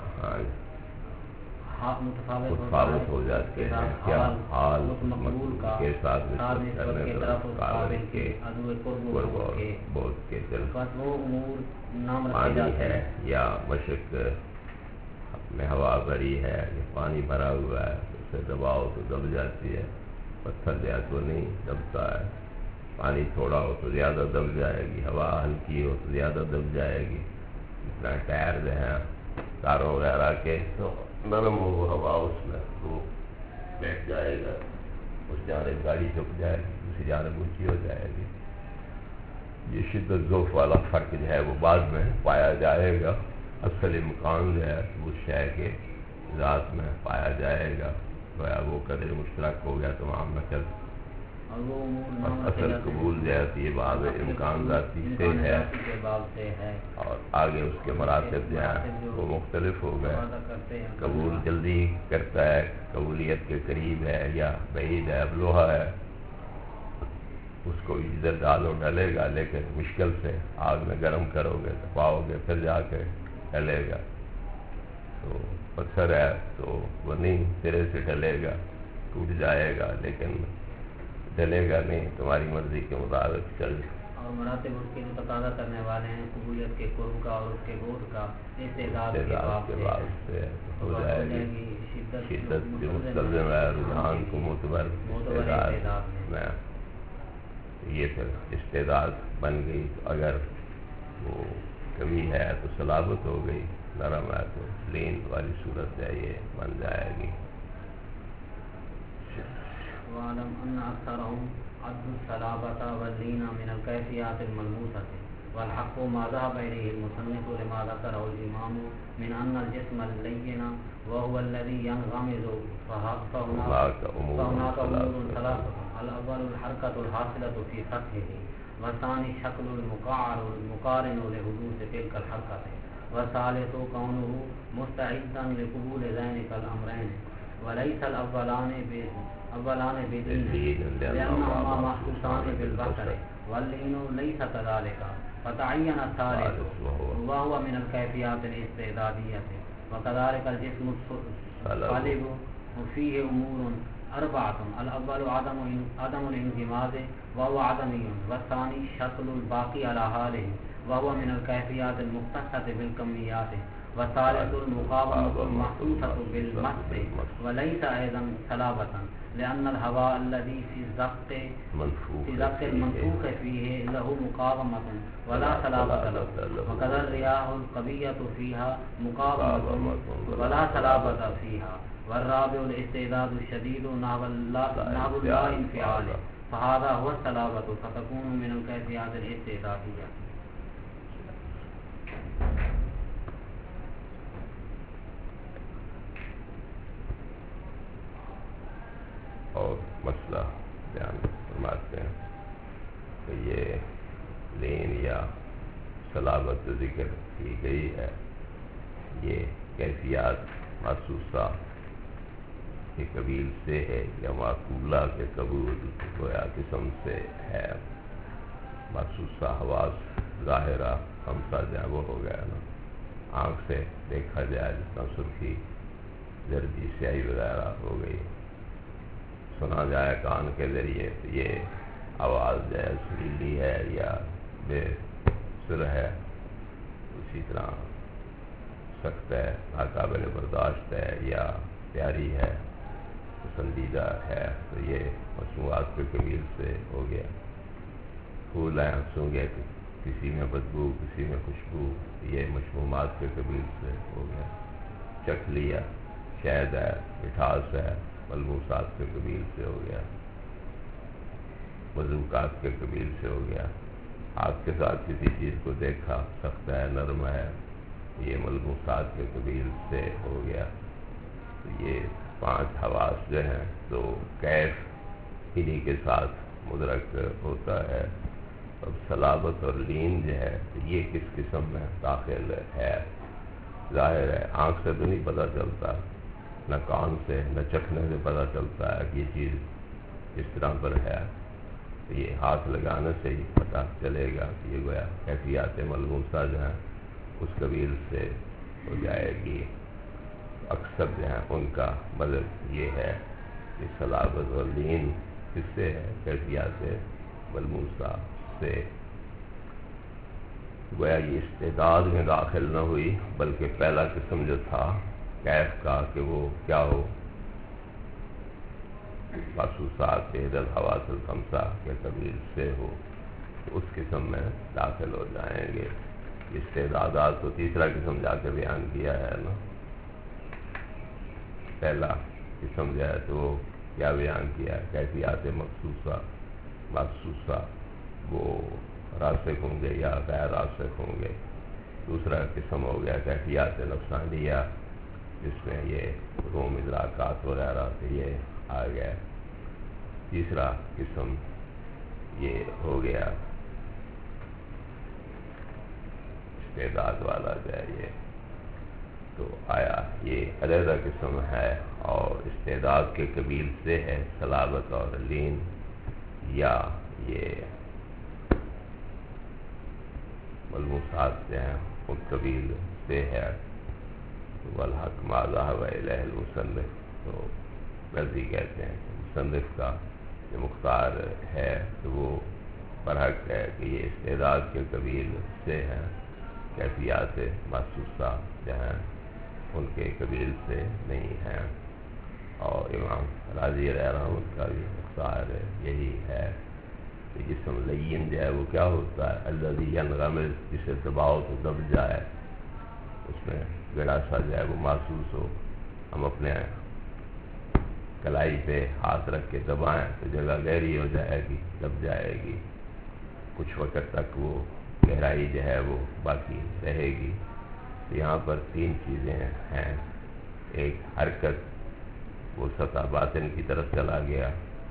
متفاوت ہو جاتے ہیں. کیا حال مقبول کے ساتھ نسبت کرنے قابل کے قرب اور بعد کے دل پانی ہے یا مشق میں ہوا بھری ہے یا پانی بھرا ہوا ہے، اسے دباؤ تو دب جاتی ہے. پتھر جو ہے تو نہیں دبتا ہے. پانی تھوڑا ہو تو زیادہ دب جائے گی، ہوا ہلکی ہو تو زیادہ دب جائے گی. اتنا ٹائر جو ہے کاروں وغیرہ کے تو نرم ہو ہوا اس میں تو بیٹھ جائے گا، اس جانب گاڑی جھک جائے گی، دوسری جانب اونچی ہو جائے گی. یہ شدت ذوق والا فرق جو ہے وہ بعد میں پایا جائے گا. اصل امکان جو ہے وہ شے کے ذات میں پایا جائے گا. وہ قدر مشترک ہو گیا تمام میں چل. اصل قبول جو ہے یہ بعض امکان ذاتی سے ہے اور آگے اس کے مراتب جو ہیں وہ مختلف ہو گئے. قبول جلدی کرتا ہے، قبولیت کے قریب ہے یا بعید ہے. اب لوہا ہے اس کو ادھر ڈالو ڈلے گا، لیکن مشکل سے آگ میں گرم کرو گے تو پاؤ گے پھر جا کے ڈلے گا. تو پتھر ہے تو وہ نہیں سرے سے ڈلے گا، ٹوٹ جائے گا لیکن ڈلے گا نہیں، تمہاری مرضی کے مطابق چل. اور مراتب اس کے جو تقاضا کرنے والے ہیں قبولیت کے قرب کا اور اس کے بعد کا استعداد کے بعد سے ہو جائے گی. شدت جو مستلزم ہے رجحان کو معتبر استعداد میں، یہ پھر استعداد بن گئی. اگر وہ کمی ہے تو صلابت ہو گئی، نرم ہے تو لین والی صورت ہے یہ بن جائے گی. وَاعْلَمْ أَنَّ أَكْثَرَهُمْ عَدُّوا الصَّلَابَةَ وَاللِّينَ مِنَ الْكَيْفِيَّاتِ الْمَلْمُوسَةِ وَالْحَقُّ مَا ذَهَبَ إِلَيْهِ الْمُصَنِّفُ لِمَا ذَكَرَهُ الْإِمَامُ مِنْ أَنَّ الْجِسْمَ اللَّيِّنَ وَهُوَ الَّذِي يَنْغَمِزُ فَهُنَاكَ أُمُورٌ ثَلَاثَةٌ: الأول الحركة الحاصلة في سطحه، والثاني الشكل المقارن لحدوث تلك الحركة، والثالث كونه مستعدا لقبول ذلك الأمرين، وليس الأولان بدين لأنهما محسوسان بالبصر، واللين ليس كذلك. فتعين الثالث وهو من الكيفيات الاستعدادية. وكذلك الجسم الصلب فيه أمور أربعة: الأول عدم الانغماز وهو عدمي، والثاني الشكل الباقي على حاله وهو من الكيفيات المختصة بالكميات، والثالث المقاومة المحسوسة بالمس وليس أيضا صلابة، لأن الهواء الذي في الزق المنفوخ فيه له مقاومة ولا صلابة له، وكذا الرياح القوية فيها مقاومة ولا صلابة فيها. والرابع الاستعداد الشديد نحو لا انفعال، فهذا هو الصلابة، فتكون من الكيفيات الاستعدادية. اور مسئلہ بیان فرماتے ہیں کہ یہ لین یا صلابت ذکر کی گئی ہے، یہ کیفیات محسوسہ کے قبیل سے ہے یا معقولہ کے قبول گویا قسم سے ہے. محسوسہ حواس ظاہرہ خمسہ جو ہے وہ ہو گیا نا. آنکھ سے دیکھا جائے جس طرح سرخی زردی سیاہی وغیرہ ہو گئی. سنا جائے کان کے ذریعے تو یہ آواز جو ہے سریلی ہے یا بے سر ہے. اسی طرح سخت ہے، ناقابل برداشت ہے یا پیاری ہے، پسندیدہ ہے، تو یہ مصنوعات کے قبیل سے ہو گیا. پھول ہیں سونگے، کسی میں بدبو کسی میں خوشبو، یہ مشمومات کے قبیل سے ہو گیا. چکھ لیا، شہد ہے، مٹھاس ہے، ملموسات کے قبیل سے ہو گیا. مذوقات کے قبیل سے ہو گیا. ہاتھ کے ساتھ کسی چیز کو دیکھا، سخت ہے، نرم ہے، یہ ملموسات کے قبیل سے ہو گیا. تو یہ 5 حواس جو ہیں تو کیف انہی کے ساتھ مدرک ہوتا ہے. اب صلابت اور لین جو ہے یہ کس قسم میں داخل ہے؟ ظاہر ہے آنکھ سے تو نہیں پتہ چلتا، نہ کان سے نہ چکھنے سے پتہ چلتا ہے کہ یہ چیز کس طرح پر ہے. یہ ہاتھ لگانے سے ہی پتہ چلے گا کہ یہ گویا کیفیات ملموسہ جو ہیں اس قبیل سے ہو جائے گی. اکثر جو ہیں ان کا مطلب یہ ہے کہ صلابت اور لین کس سے ہے؟ کیفیات ملموسہ سے. گویا یہ استعداد میں داخل نہ ہوئی بلکہ پہلا قسم جو تھا کیف کا کہ وہ کیا ہو، محسوسات الحواس الخمسہ کے قبیل سے ہو، تو اس قسم میں داخل ہو جائیں گے. استعدادات تو تیسرا قسم جا کے بیان کیا ہے نا. پہلا قسم جو ہے تو وہ کیا بیان کیا ہے؟ کیفیات محسوسہ وہ راسخ ہوں گے یا غیر راسخ ہوں گے. دوسرا قسم ہو گیا کیفیات نفسانیہ جس میں یہ روم ادراکات وغیرہ تو یہ آ گیا. تیسرا قسم یہ ہو گیا استعداد والا جو ہے یہ تو آیا یہ علیحدہ قسم ہے اور استعداد کے قبیل سے ہے. صلابت اور لین یا یہ ملموسات سے ہیں ان قبیل سے ہے. والحق ما ذهب الیہ المصنف، تو غزی کہتے ہیں کہ مصنف کا جو مختار ہے تو وہ برحق ہے کہ یہ استعداد کے قبیل سے ہے. کیفیات محسوسہ جو ہیں ان کے قبیل سے نہیں ہیں. اور امام راضی رحمۃ کا بھی مختار یہی ہے کہ جسم لین جو ہے وہ کیا ہوتا ہے؟ الذی ینغمس، جسے دباؤ تو دب جائے، اس میں گڑا سا جو ہے وہ محسوس ہو. ہم اپنے کلائی پہ ہاتھ رکھ کے دبائیں تو جگہ گہری ہو جائے گی، دب جائے گی، کچھ وقت تک وہ گہرائی جو ہے وہ باقی رہے گی. تو یہاں پر 3 چیزیں ہیں. ایک حرکت، وہ سطح باطن کی طرف چلا گیا،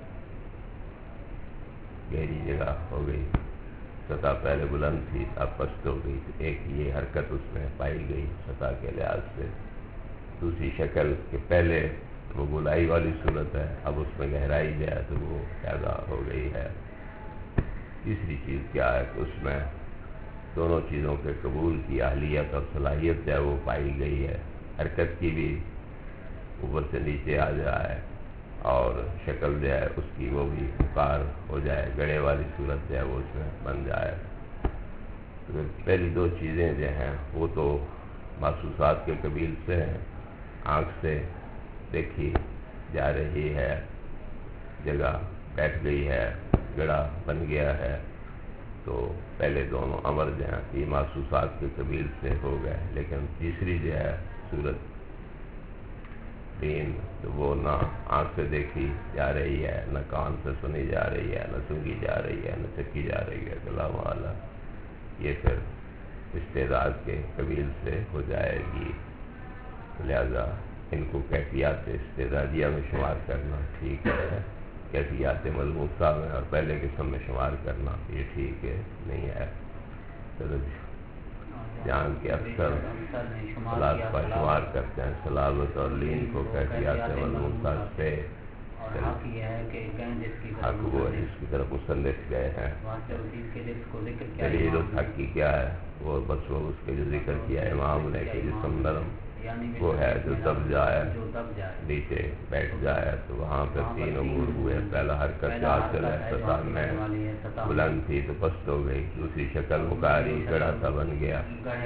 گہری جگہ ہو گئی. سطح پہلے بلند تھی اب پست ہو گئی. ایک یہ حرکت اس میں پائی گئی سطح کے لحاظ سے. دوسری شکل کہ پہلے وہ گولائی والی صورت ہے، اب اس میں گہرائی جو ہے تو وہ پیدا ہو گئی ہے. تیسری چیز کیا ہے کہ اس میں دونوں چیزوں کے قبول کی اہلیت اور صلاحیت جو ہے وہ پائی گئی ہے. حرکت کی بھی اوپر سے نیچے آ جائے اور شکل جو ہے اس کی وہ بھی مقار ہو جائے، گڑے والی صورت جو ہے وہ اس میں بن جائے. تو پہلی 2 چیزیں جو ہیں وہ تو محسوسات کے قبیل سے ہیں. آنکھ سے دیکھی جا رہی ہے، جگہ بیٹھ گئی ہے، گڑا بن گیا ہے، تو پہلے دونوں امر جو ہیں یہ محسوسات کے قبیل سے ہو گئے. لیکن تیسری جو ہے صورت دین تو وہ نہ آنکھ سے دیکھی جا رہی ہے، نہ کان سے سنی جا رہی ہے، نہ سنگی جا رہی ہے، نہ چکی جا رہی ہے. اللہ والا یہ پھر استعداد کے قبیل سے ہو جائے گی. لہذا ان کو کیفیات استعدادیہ میں شمار کرنا ٹھیک ہے، کیفیات ملموسہ میں اور پہلے قسم میں شمار کرنا یہ ٹھیک ہے نہیں ہے. چلو جی. جہاں کے اکثر فلاسفہ شمار کرتے ہیں صلابت اور لین کو کیفیات ملموسہ سے حق وہ اس کی طرف مصنف گئے ہیں. دلیل الحق کی کیا ہے؟ وہ بس وہ اس کے جو ذکر کیا ہے امام نے کہ جسم نرم وہ ہے جو دب جائے نیچے بیٹھ جائے تو وہاں پہ تین امور ہوئے. پہلا حرکت حاصل ہے سطح میں بلند تھی تو پست ہو گئی. دوسری شکل مکاری گڑا سا بن گیا.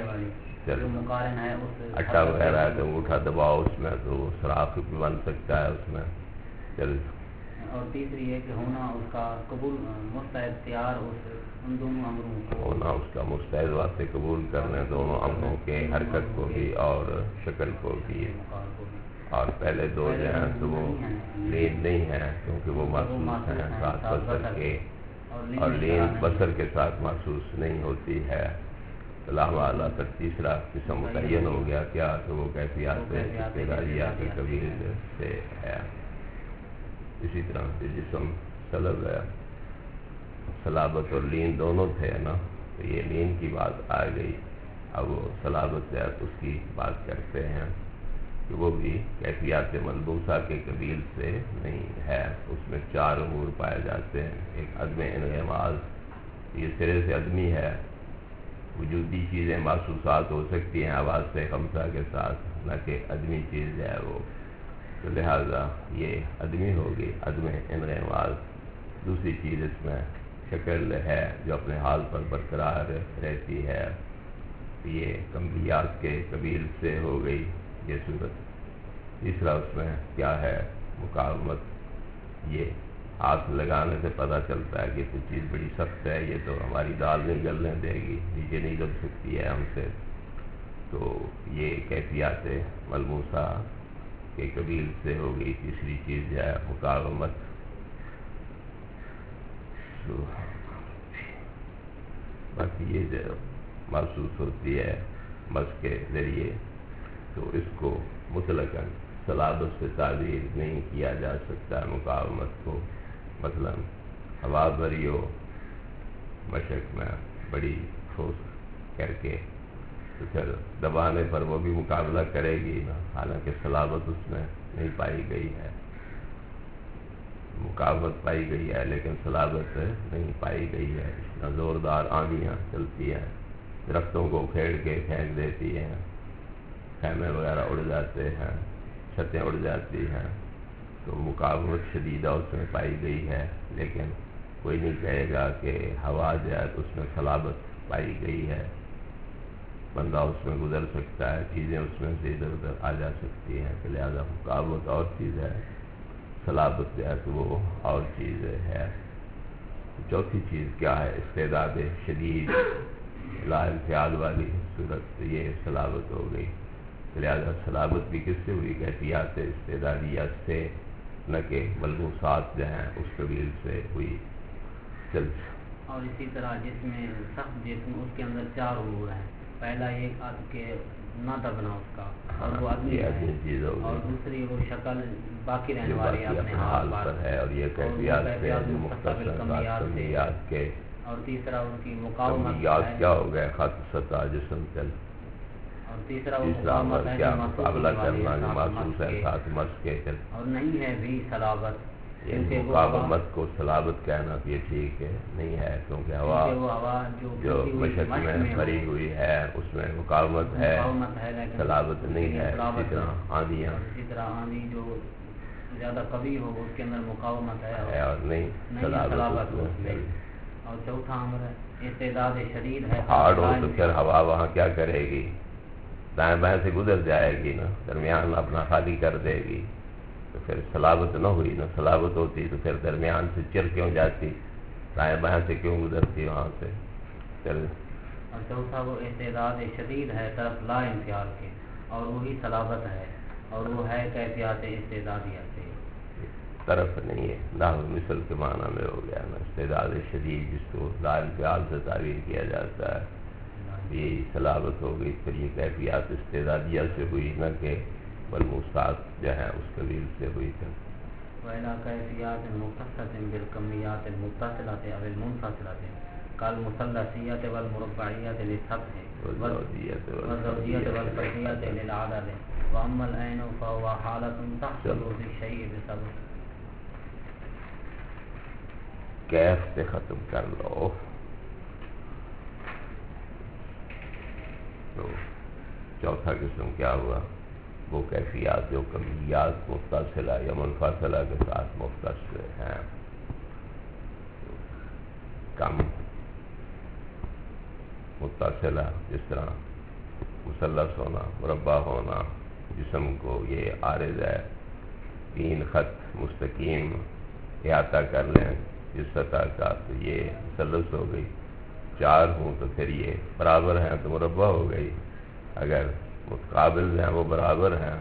اٹھا وغیرہ ہے تو انگوٹھا دباؤ اس میں تو سراخ بھی بن سکتا ہے اس میں. اور تیسری ہے کہ ہونا اس کا قبول مستعد تیار ان دونوں امروں کو ہونا اس کا مستعد واسطے قبول کرنے دونوں امروں کے حرکت کو بھی اور شکل کو بھی. اور پہلے دو جو ہیں تو وہ لین نہیں ہے کیونکہ وہ محسوس ہیں ساتھ بصر کے اور لین بصر کے ساتھ محسوس نہیں ہوتی ہے. سلام اعلیٰ تک تیسرا قسم متعین ہو گیا کیا کہ وہ کیفیات استعدادیات کے قبیل سے ہے. اسی طرح سے جسم سلب ہے صلابت اور لین دونوں تھے نا تو یہ لین کی بات آ گئی. اب وہ صلابت ہے اس کی بات کرتے ہیں کہ وہ بھی کیفیات ملبوسہ کے قبیل سے نہیں ہے. اس میں چار امور پائے جاتے ہیں. ایک عدم انغماز یہ سرے سے عدمی ہے. وجودی چیزیں محسوسات ہو سکتی ہیں آواز سے خمسہ کے ساتھ نہ کہ عدمی چیز ہے وہ. تو لہذا یہ عدمی ہوگی عدم انغماز. دوسری چیز اس میں شکل ہے جو اپنے حال پر برقرار رہتی ہے. یہ کمبلیات کے قبیل سے ہو گئی یہ صورت. تیسرا اس میں کیا ہے مقاومت. یہ ہاتھ لگانے سے پتہ چلتا ہے کہ کوئی چیز بڑی سخت ہے یہ تو ہماری دال نہیں گلنے دے گی نیچے نہیں دب سکتی ہے ہم سے. تو یہ کیفیات ملموسہ کے قبیل سے ہو گئی. تیسری چیز ہے مقاومت. باقی یہ جو محسوس ہوتی ہے مس کے ذریعے تو اس کو مطلقاً صلابت سے تعبیر نہیں کیا جا سکتا. مقاومت کو مثلا ہوا بھری ہو مشق میں بڑی ٹھوس کر کے تو پھر دبانے پر وہ بھی مقابلہ کرے گی نا. حالانکہ صلابت اس میں نہیں پائی گئی ہے. مقاومت پائی گئی ہے لیکن صلابت نہیں پائی گئی ہے. زوردار آندیاں چلتی ہیں درختوں کو کھیڑ کے پھینک دیتی ہیں. خیمے وغیرہ اڑ جاتے ہیں چھتیں اڑ جاتی ہیں. تو مقاومت شدیدہ اس میں پائی گئی ہے لیکن کوئی نہیں کہے گا کہ ہوا جو ہے اس میں صلابت پائی گئی ہے. بندہ اس میں گزر سکتا ہے چیزیں اس میں سے ادھر ادھر آ جا سکتی ہیں. کہ لہٰذا مقاومت اور چیز ہے صلابت جو ہے تو وہ اور چیز ہے. چوتھی چیز کیا ہے استعداد شدید لا انفعال والی صورت. یہ صلابت ہو گئی. لہٰذا صلابت بھی کس سے ہوئی کیفیات استعدادیات سے نہ کہ ملبوسات جو ہیں اس قبیل سے ہوئی. اور اسی طرح جس میں سخت جسم اس کے اندر چار امور ہیں. پہلا ایک کہ نہ دبنا اس کا اور وہ آدمی چیز ہوگی. اور دوسری وہ شکل باقی رہنے والی اپنے حال پر ہے اور یہ کیفیات سے مختصر کمیات کے. اور تیسرا ان کی مقاومت کیا ہو گیا خط سطح جسم چل. اور تیسرا مقابلہ کرنا جو محسوس ہے ساتھ مس کے. اور نہیں ہے بھی صلابت. مقاومت کو صلابت کہنا یہ ٹھیک ہے نہیں ہے کیونکہ ہوا جو مشق میں بھری ہوئی ہے اس میں مقاومت ہے صلابت نہیں ہے. اسی طرح آندیاں اسی طرح آندھی جو زیادہ قوی ہو اس کے اندر مقاومت ہے اور نہیں صلابت اس میں. اور چوتھا امر استعداد شدید ہے. ہارڈ ہو تو پھر ہوا وہاں کیا کرے گی دائیں بائیں سے گزر جائے گی نا درمیان اپنا خالی کر دے گی. تو پھر صلابت نہ ہوئی نا. صلابت ہوتی تو پھر درمیان سے چر کیوں جاتی دائیں بائیں سے کیوں گزرتی وہاں سے. اور چوتھا وہ استعداد شدید ہے طرف لا انفعال کے اور وہی صلابت ہے اور وہ ہے کیفیات استعدادیات سے. طرف نہیں ہے نحو مثل کے معنی میں ہو گیا نا. استعداد شدید جس کو لا انفعال سے تعبیر کیا جاتا ہے یہی صلابت ہو گئی. پھر یہ کیفیات استعدادیہ سے ہوئی نہ کہ ملموسات جو ہیں اس قبیل سے ہوئی تھی. وَإِلَى كَيْفِيَاتٍ مُخْتَصَّةٍ بِالْكَمِّيَّاتِ الْمُتَّصِلَةِ أَوِ الْمُنْفَصِلَةِ. كالمثلثية والمربعية للسطح والزوجية والفردية للعدد. وأما العين فهو حالة تحصل في الشيء بسبب. کیف سے ختم کر لو. تو چوتھا قسم کیا ہوا؟ وہ کیفیات جو کمیات متصلہ یا منفصلہ کے ساتھ متصل ہیں. کم متصلہ جس طرح مثلث ہونا، مربع ہونا، جسم کو یہ عارض ہے. 3 خط مستقیم احاطہ کر لیں جس سطح کا تو یہ مثلث ہو گئی. 4 ہوں تو پھر یہ برابر ہیں تو مربع ہو گئی. اگر متقابل ہیں وہ برابر ہیں،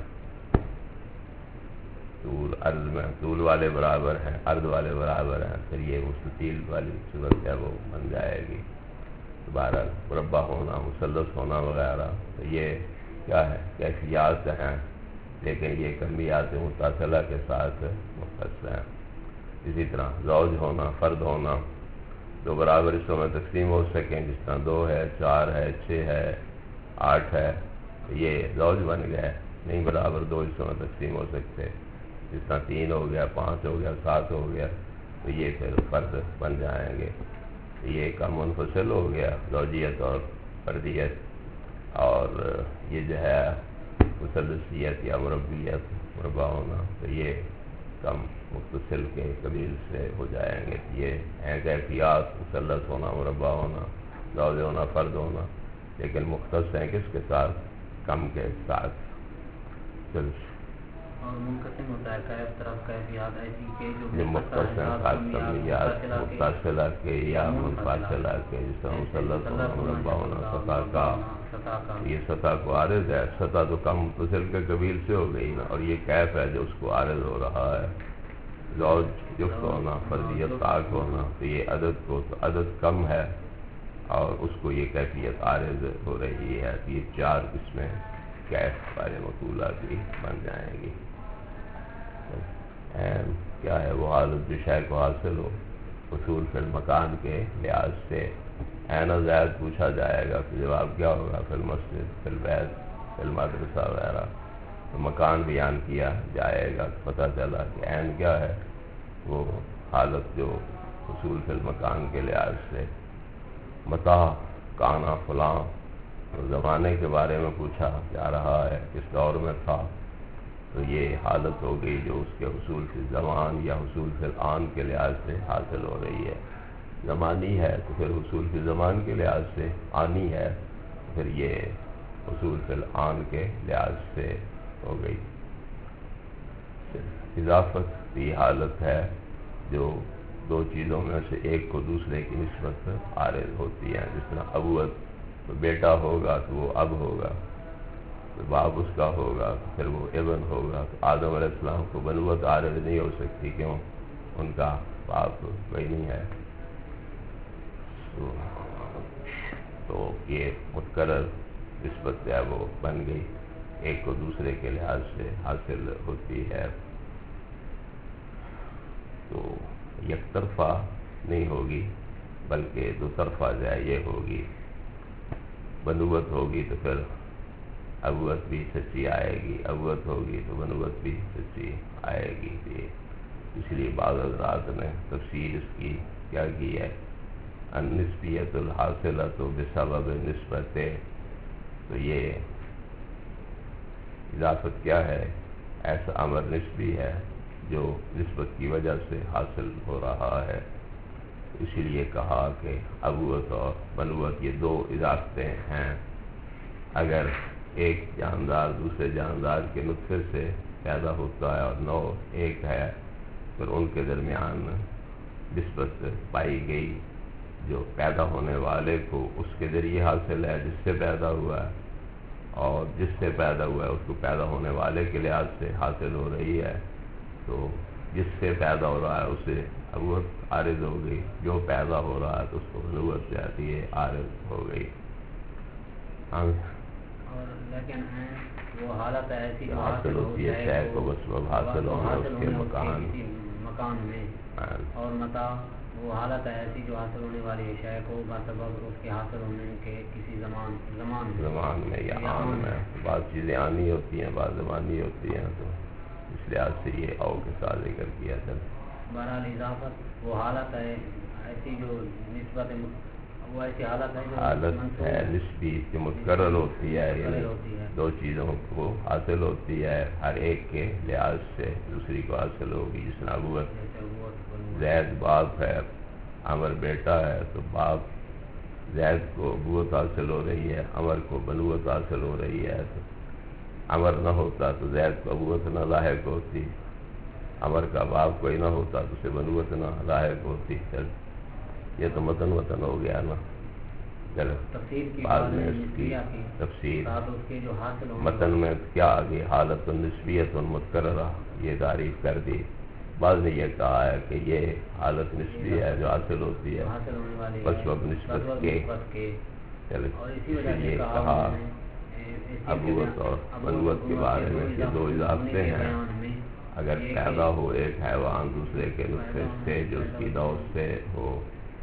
طول عرض میں طول والے برابر ہیں، عرض والے برابر ہیں، پھر یہ مستطیل والی صورت ہے وہ بن جائے گی. بہرحال مربع ہونا، مثلث ہونا وغیرہ تو یہ کیا ہے؟ کیفیات ہیں، لیکن یہ کمیات متصلہ کے ساتھ متصل ہیں. اسی طرح زوج ہونا، فرد ہونا، 2 برابر حصوں میں تقسیم ہو سکیں، جس طرح 2 ہے، 4 ہے، 6 ہے، 8 ہے، یہ زوج بن گئے. نہیں برابر 2 حصوں میں تقسیم ہو سکتے، جس طرح 3 ہو گیا، 5 ہو گیا، 7 ہو گیا، تو یہ پھر فرد بن جائیں گے. یہ کا منفصل ہو گیا زوجیت اور فردیت. اور یہ جو ہے مثلثیت یا مربعیت، مربع ہونا، تو یہ کم متصل کے قبیل سے ہو جائیں گے. یہ ہیں کیفیات، مثلث ہونا، مربع ہونا، زوج ہونا، فرد ہونا، لیکن مختص ہیں کس کے ساتھ؟ کم کے ساتھ. اور منقسم ہوتا ہے کیف طرف کیفیات ایسی کہ جو مختص ہیں خاص کمیات متصلہ کے یا منفصلہ کے، جس طرح مثلث ہونا، مربع ہونا، سطح کا. یہ سطح کو عارض ہے. سطح تو کم متصل کے قبیل سے ہو گئی نا، اور یہ کیف ہے جو اس کو عارض ہو رہا ہے. زوج جفت ہونا، فردیت طاق ہونا، تو یہ عدد کو تو عدد کم ہے اور اس کو یہ کیفیت عارض ہو رہی ہے. یہ 4 قسمیں کیف والے مطولہ کی بن جائیں گی. کیا ہے وہ حالت جو شے کو حاصل ہو حصول فی المکان کے لحاظ سے. عین زید پوچھا جائے گا تو جواب کیا ہوگا؟ فی المسجد، فی البیت، فی المدرسہ وغیرہ. تو مکان بیان کیا جائے گا، پتہ چلا کہ عین کیا ہے؟ وہ حالت جو حصول فی المکان کے لحاظ سے. متى کانا فلاں، زمانے کے بارے میں پوچھا جا رہا ہے کس دور میں تھا، تو یہ حالت ہو گئی جو اس کے حصول فی زمان یا حصول فی الآن کے لحاظ سے حاصل ہو رہی ہے. زمانی ہے تو پھر حصول فی زمان کے لحاظ سے، آنی ہے تو پھر یہ حصول فی الآن کے لحاظ سے ہو گئی. اضافت کی حالت ہے جو 2 چیزوں میں سے ایک کو دوسرے کی نسبت عارض ہوتی ہے. جس طرح ابوت، تو بیٹا ہوگا تو وہ اب ہوگا، تو باپ اس کا ہوگا تو پھر وہ ابن ہوگا. تو آدم علیہ السلام کو بنوت عارض نہیں ہو سکتی، کیوں؟ ان کا باپ کوئی نہیں ہے. تو یہ متکرر نسبت جو ہے وہ بن گئی، ایک کو دوسرے کے لحاظ سے حاصل ہوتی ہے. تو یک طرفہ نہیں ہوگی بلکہ 2 طرفہ جو ہے یہ ہوگی. بنوت ہوگی تو پھر ابوت بھی سچی آئے گی، ابوت ہوگی تو بنوت بھی سچی آئے گی. اس لیے بعض حضرات نے تفسیر اس کی کیا کی ہے؟ النسبیت الحاصلۃ بسبب نسبت. تو یہ اضافت کیا ہے؟ ایسا امر نسبی ہے جو نسبت کی وجہ سے حاصل ہو رہا ہے. اسی لیے کہا کہ ابوت اور بنوت یہ 2 اضافتیں ہیں. اگر ایک جاندار دوسرے جاندار کے نطفے سے پیدا ہوتا ہے اور نوع ایک ہے، پھر ان کے درمیان نسبت پائی گئی جو پیدا ہونے والے کو اس کے ذریعے حاصل ہے جس سے پیدا ہوا ہے، اور جس سے پیدا ہوا ہے اس کو پیدا ہونے والے کے لحاظ سے حاصل ہو رہی ہے. تو جس سے پیدا ہو رہا ہے اسے ابوت عارض ہو گئی، جو پیدا ہو رہا ہے تو اس کو بنوت جاتی ہے عارض ہو گئی. اور لیکن وہ حالت ایسی جو حاصل ہوتی ہے شے کو بسبب حاصل ہونا اس کے مکان میں. اور متا وہ حالت ہے ایسی جو حاصل ہونے والی شے کو بسبب اس کے حاصل ہونے کے کسی زمان میں یا آن میں بعض چیزیں آنی ہوتی ہیں بعض زمانی ہوتی ہیں، تو اس لحاظ سے یہ او کے ساتھ ذکر کیا تھا۔ بہرحال اضافت وہ حالت ہے ایسی جو نسبت وہ ایسی حالت ہے نسبی کہ متقرر ہوتی ہے، یعنی دو چیزوں کو حاصل ہوتی ہے ہر ایک کے لحاظ سے دوسری کو حاصل ہوگی، جس میں ابوت زید باپ ہے، عمر بیٹا ہے، تو باپ زید کو ابوت حاصل ہو رہی ہے، عمر کو بنوت حاصل ہو رہی ہے، تو عمر نہ ہوتا تو زید کو ابوت نہ لاحق ہوتی، عمر کا باپ کوئی نہ ہوتا تو اسے بنوت نہ لاحق ہوتی۔ یہ تو متن ہو گیا نا، چلو بعد میں اس کی تفسیر متن میں کیا آگے حالت نسبیت متقررہ یہ تعریف کر دی۔ بعض نے یہ کہا ہے کہ یہ حالت نسبی ہے جو حاصل ہوتی ہے بس وقت نسبت کے، چلو اس لیے کہا ابوت اور بنوت کے بارے میں یہ دو اضافے ہیں، اگر پیدا ہو ایک حیوان دوسرے کے نطفے سے جو اس کی نو سے ہو،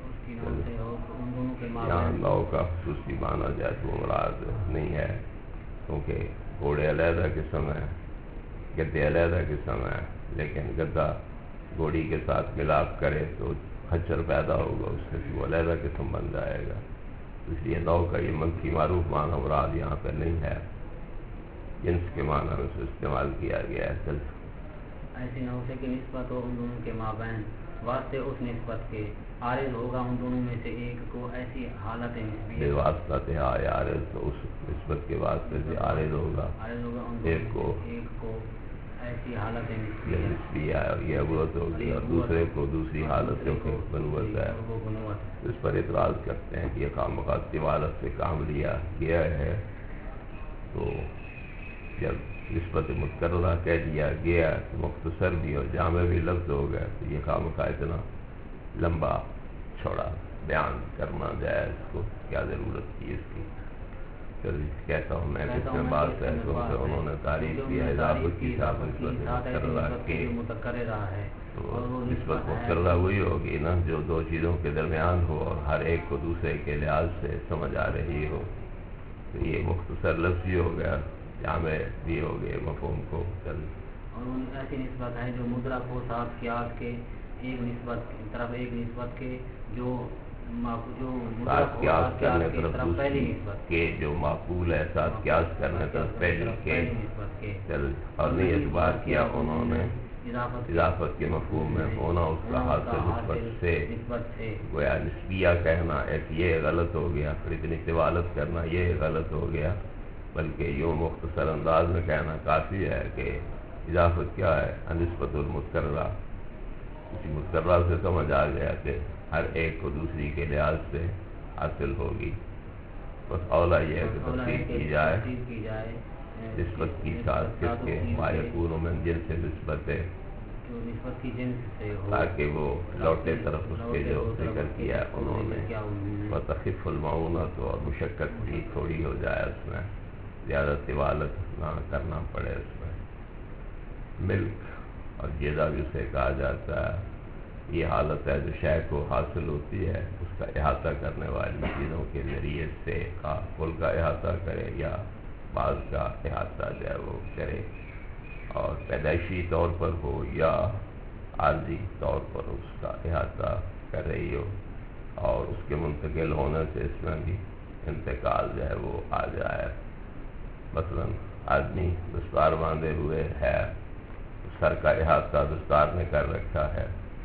یہاں نو کا خصوصی مانا جائے تو مراد نہیں ہے، کیونکہ گھوڑے علیحدہ قسم ہے، گدے علیحدہ قسم ہے، لیکن گدھا گھوڑی کے ساتھ ملاپ کرے تو خچر پیدا ہوگا، اس سے وہ علیحدہ قسم بن جائے گا، اس لیے نو کا یہ منفی معروف معنی مراد یہاں پہ نہیں ہے، جنس کے معنی میں سے استعمال کیا گیا ہے۔ ایسی نہ ہو کہ نسبت ہو ان دونوں کے مابین واسطے اس نسبت کے عارض ہوگا ان دونوں میں سے ایک کو ایسی حالت نسبی واسطہ تھے عارض تو اس نسبت کے واسطے سے عارض ہوگا ایک کو ایسی حالت نسبی ہے، اور یہ ابوت ہوگی، اور دوسرے کو دوسری حالت جو کہ بنوت ہے، اس پر اعتراض کرتے ہیں کہ یہ خام مخاطب حالت سے کام لیا گیا ہے، تو جب نسبت متقررہ کہہ دیا گیا تو مختصر بھی اور جامع بھی لفظ ہو گیا، تو یہ خام خواہ اتنا لمبا چھوڑا بیان کرنا جائے، اس کو کیا ضرورت تھی اس کی۔ کہتا ہوں میں اس میں بات ہے کیونکہ انہوں نے تعریف کی ہے اضافت کی ساتھ نسبت متقررہ ہے، تو نسبت متقررہ وہی ہوگی نا جو دو چیزوں کے درمیان ہو اور ہر ایک کو دوسرے کے لحاظ سے سمجھ آ رہی ہو، تو یہ مختصر لفظ ہی ہو گیا، جامع بھی ہو گئے مفہوم کو۔ اور ایسی نسبت ہے جو مدرک ہو ساتھ قیاس کے ایک نسبت طرف ایک نسبت کے جو ساتھ قیاس کرنے طرف دوسری کے جو معقول ہے، ساتھ قیاس کرنے طرف پہلی کے، چل اور نہیں اعتبار کیا انہوں نے اضافت کے مفہوم میں ہونا اس کا حاصل نسبت سے، گویا نسبیہ کہنا ایک یہ غلط ہو گیا، پھر اتنی طوالت کرنا یہ غلط ہو گیا، بلکہ یوں مختصر انداز میں کہنا کافی ہے کہ اضافت کیا ہے، نسبت المتقررہ، اسی متقررہ سے سمجھ آ گیا کہ ہر ایک کو دوسری کے لحاظ سے حاصل ہوگی، بس اولا یہ ہے کہ تفصیل کی جائے نسبت کی ساتھ کس کے ما یکون من جنس نسبت ہے، تاکہ وہ لوٹے طرف اس کے جو ذکر کیا انہوں نے، وتخف المعونت، اور مشقت بھی تھوڑی ہو جائے اس میں، زیادہ طوالت نہ کرنا پڑے اس میں۔ ملک اور جیدہ بھی اسے کہا جاتا ہے، یہ حالت ہے جو شے کو حاصل ہوتی ہے اس کا احاطہ کرنے والی چیزوں کے ذریعے سے، کل کا احاطہ کرے یا بعض کا احاطہ جو ہے وہ کرے، اور پیدائشی طور پر ہو یا عارضی طور پر اس کا احاطہ کر رہی ہو، اور اس کے منتقل ہونے سے اس میں بھی انتقال جو ہے وہ آ جائے۔ مثلا آدمی دستار باندھے ہوئے ہے، سر کا احاطہ دستار نے کر رکھا ہے،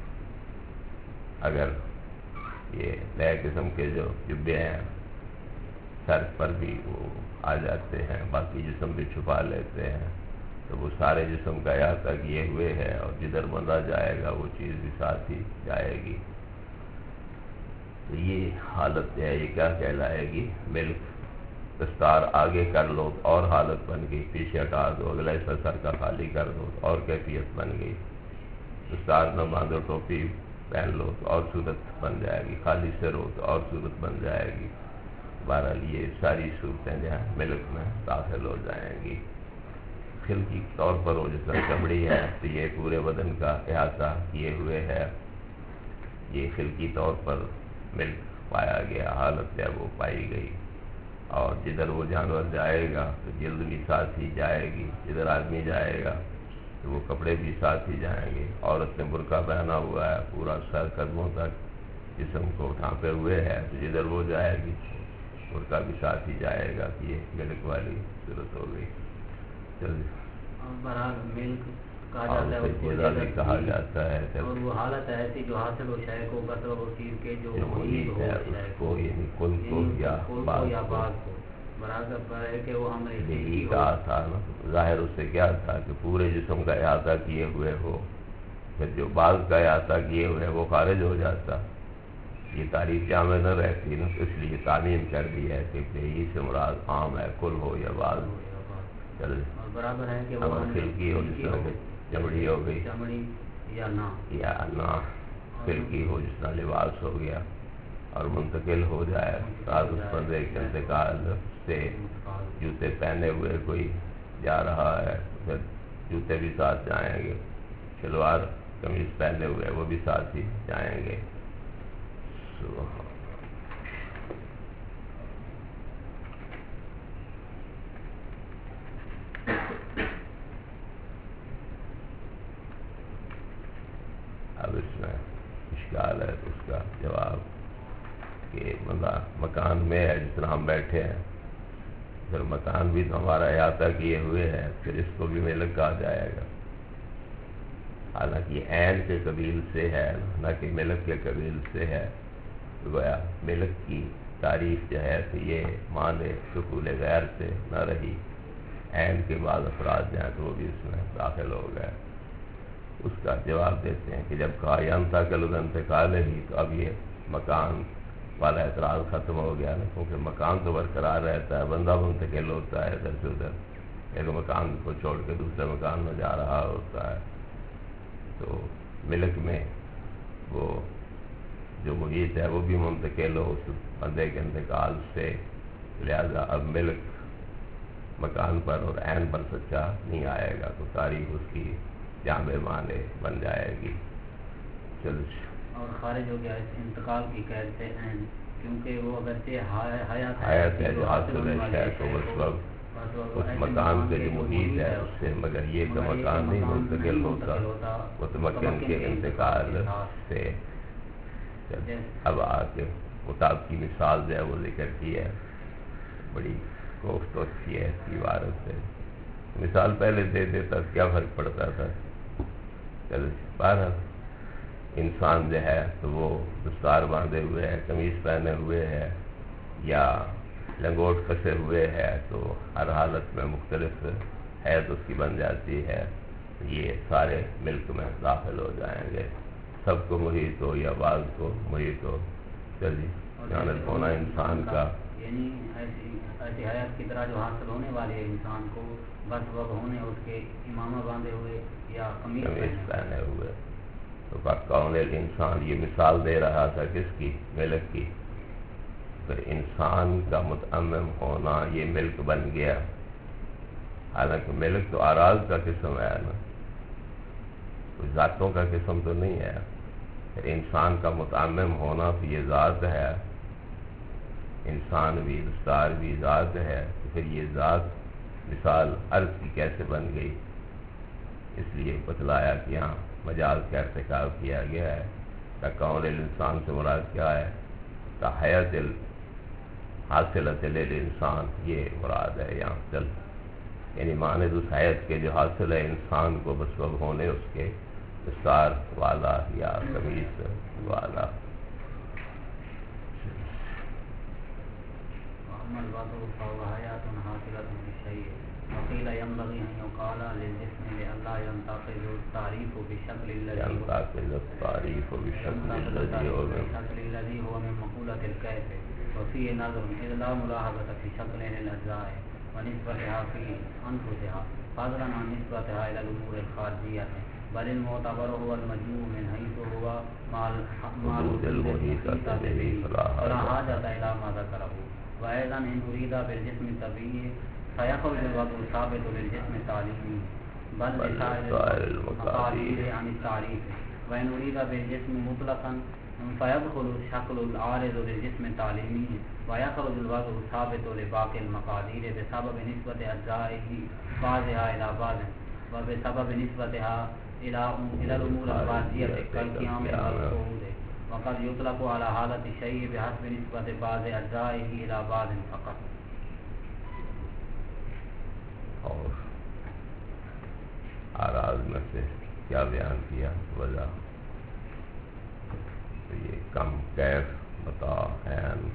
اگر یہ نئے قسم کے جو جبے ہیں سر پر بھی وہ آ جاتے ہیں، باقی جسم بھی چھپا لیتے ہیں، تو وہ سارے جسم کا احاطہ کیے ہوئے ہے، اور جدھر بندھا جائے گا وہ چیز بھی ساتھ ہی جائے گی، تو یہ حالت ہے، یہ کیا کہلائے گی؟ ملک۔ دستار آگے کر لو اور حالت بن گئی، پیچھے ہٹا دو اگلا حصہ سر کا خالی کر دو اور کیفیت بن گئی، دستار نہ باندھو ٹوپی پہن لو تو اور صورت بن جائے گی، خالی سر ہو تو اور صورت بن جائے گی، بہرحال یہ ساری صورتیں جو ہیں ملک میں داخل ہو جائیں گی۔ خلقی طور پر ہو جس طرح چمڑی ہے تو یہ پورے بدن کا احاطہ کیے ہوئے ہے، یہ خلقی طور پر ملک پایا گیا، حالت ہے وہ پائی گئی، اور جدھر وہ جانور جائے گا تو جلد بھی ساتھ ہی جائے گی، جدھر آدمی جائے گا تو وہ کپڑے بھی ساتھ ہی جائیں گے۔ عورت نے برقع پہنا ہوا ہے، پورا سر قدموں تک جسم کو ڈھانپے ہوئے ہے، تو جدھر وہ جائے گی برقع بھی ساتھ ہی جائے گا، کہ یہ ملک والی صورت ہو گئی۔ چل بہرحال ملک کہا اور جاتا ہے اس کو جزا بھی کہا جاتا ہے، اور وہ حالت ہے ایسی جو حاصل ہو شے کو بس و چیز کے جو محیط ہو ہے شے اس کو، یعنی کل کو یا بعض کو۔ بعض کو برابر پر ہے کہ وہ ہم نے یہی کہا تھا نا، ظاہر اس سے کیا تھا کہ پورے جسم کا احاطہ کیے ہوئے ہو، پھر جو بعض کا احاطہ کیے ہوئے وہ خارج ہو جاتا، یہ تعریف جامع نہ رہتی نا، اس لیے تعمیم کر دی ہے کہ یہی سے مراد عام ہے، کل ہو یا بعض۔ چل اور برابر ہے کہ وہ اگر خلقی ہو جس طرح چمڑی ہو گئی، چمڑی یا نہ خلقی ہو جس طرح لباس ہو گیا، اور منتقل ہو جائے رات اس بندے کے انتقال سے، جوتے پہنے ہوئے کوئی جا رہا ہے پھر جوتے بھی ساتھ جائیں گے، شلوار قمیض پہنے ہوئے وہ بھی ساتھ ہی جائیں گے۔ اب اس میں اشکال ہے تو اس کا جواب کہ مکان میں ہے، جس طرح ہم بیٹھے ہیں، پھر مکان بھی تو ہمارا احاطہ کیے ہوئے ہے، پھر اس کو بھی ملک کہا جائے گا، حالانکہ عین کے قبیل سے ہے نہ کہ ملک کے قبیل سے ہے۔ گویا ملک کی تعریف جو ہے تو یہ معنی دخول غیر سے نہ رہی، عین کے بعض افراد جو ہیں تو وہ بھی اس میں داخل ہو گئے۔ اس کا جواب دیتے ہیں کہ جب کہا ینتقل الانتقال ہی، تو اب یہ مکان والا اعتراض ختم ہو گیا نا، کیونکہ مکان تو برقرار رہتا ہے، بندہ منتقل ہوتا ہے ادھر سے ادھر، ایک مکان کو چھوڑ کے دوسرے مکان میں جا رہا ہوتا ہے، تو ملک میں وہ جو محیط ہے وہ بھی منتقل ہو اس بندے کے انتقال سے، لہذا اب ملک مکان پر اور عین پر سچا نہیں آئے گا، تو تاریخ اس کی جامع معنی بن جائے گی۔ چل اور خارج ہو گیا اس انتقال کی قید سے عین، کیونکہ وہ اگرچہ حیات ہے جو حاصل ہے تو اس وقت اس مکان کے جو محیط ہے اس سے، مگر یہ کہ مکان نہیں منتقل ہوتا متمکن کے انتقال سے۔ اب آگے مطابق کی مثال جو ہے وہ ذکر کی ہے، بڑی کوفت ہوتی ہے اس کی عبارت سے، مثال پہلے دے دیتا کیا فرق پڑتا تھا۔ چل بہرحال انسان جو ہے تو وہ دستار باندھے ہوئے ہے، قمیض پہنے ہوئے ہے، یا لنگوٹ کسے ہوئے ہے، تو ہر حالت میں مختلف حیث اس کی بن جاتی ہے، یہ سارے ملک میں داخل ہو جائیں گے، سب کو محیط ہو یا بعض کو محیط ہو۔ چلیے جانت ہونا انسان کا، یعنی ایسی حیات کی طرح جو حاصل ہونے والی ہے انسان کو، بس وقت ہونے اس کے امامہ باندھے ہوئے یا قمیض پہنے ہوئے، تو کون انسان یہ مثال دے رہا تھا کس کی؟ ملک کی۔ پھر انسان کا متعمم ہونا یہ ملک بن گیا، حالانکہ ملک تو اراض کا قسم ہے نا، کوئی ذاتوں کا قسم تو نہیں ہے۔ پھر انسان کا متعمم ہونا تو یہ ذات ہے، انسان بھی دستار بھی ذات ہے، تو پھر یہ ذات مثال عرض کی کیسے بن گئی؟ اس لیے بتلایا کہ یہاں مجاز کا ارتکاب کیا گیا ہے۔ کون الانسان سے مراد کیا ہے؟ حیات حاصلت للانسان، یہ مراد ہے یہاں۔ چل یعنی معنی اس حیات کے جو حاصل ہے انسان کو بس وقت ہونے اس کے دستار والا یا قمیص والا۔ وقيل ينبغي أن يقال للجسم لئلا ينتقل التعريف بالشكل الذي هو من مقولة الكيف، وفيه نظر إذ لا ملاحظة في شكل الأجزاء ونسبتها في أنفسها، فضلا عن نسبتها إلى الأمور الخارجية، بل المعتبر هو المجموع من حيث هو مع الحدود المحيطة به، فلا حاجة إلى ما ذكره. وأيضا إن أريد بالجسم الطبيعي فيخرج الوضع الثابت للجسم التعليمي بل لسائر المقادير عن التعريف، وإن أريد بالجسم مطلقا فيدخل الشكل العارض للجسم التعليمي ويخرج الوضع الثابت لباقي المقادير بسبب نسبة أجزائه بعضها إلى بعض وبسبب نسبتها إلى الأمور الخارجية كالقيام والقعود. وقد يطلق على حالة الشيء بحسب نسبة بعض أجزائه إلى بعض فقط. اور اعراض میں سے کیا بیان کیا؟ وجہ. تو یہ کم، کیف، متاع، عین،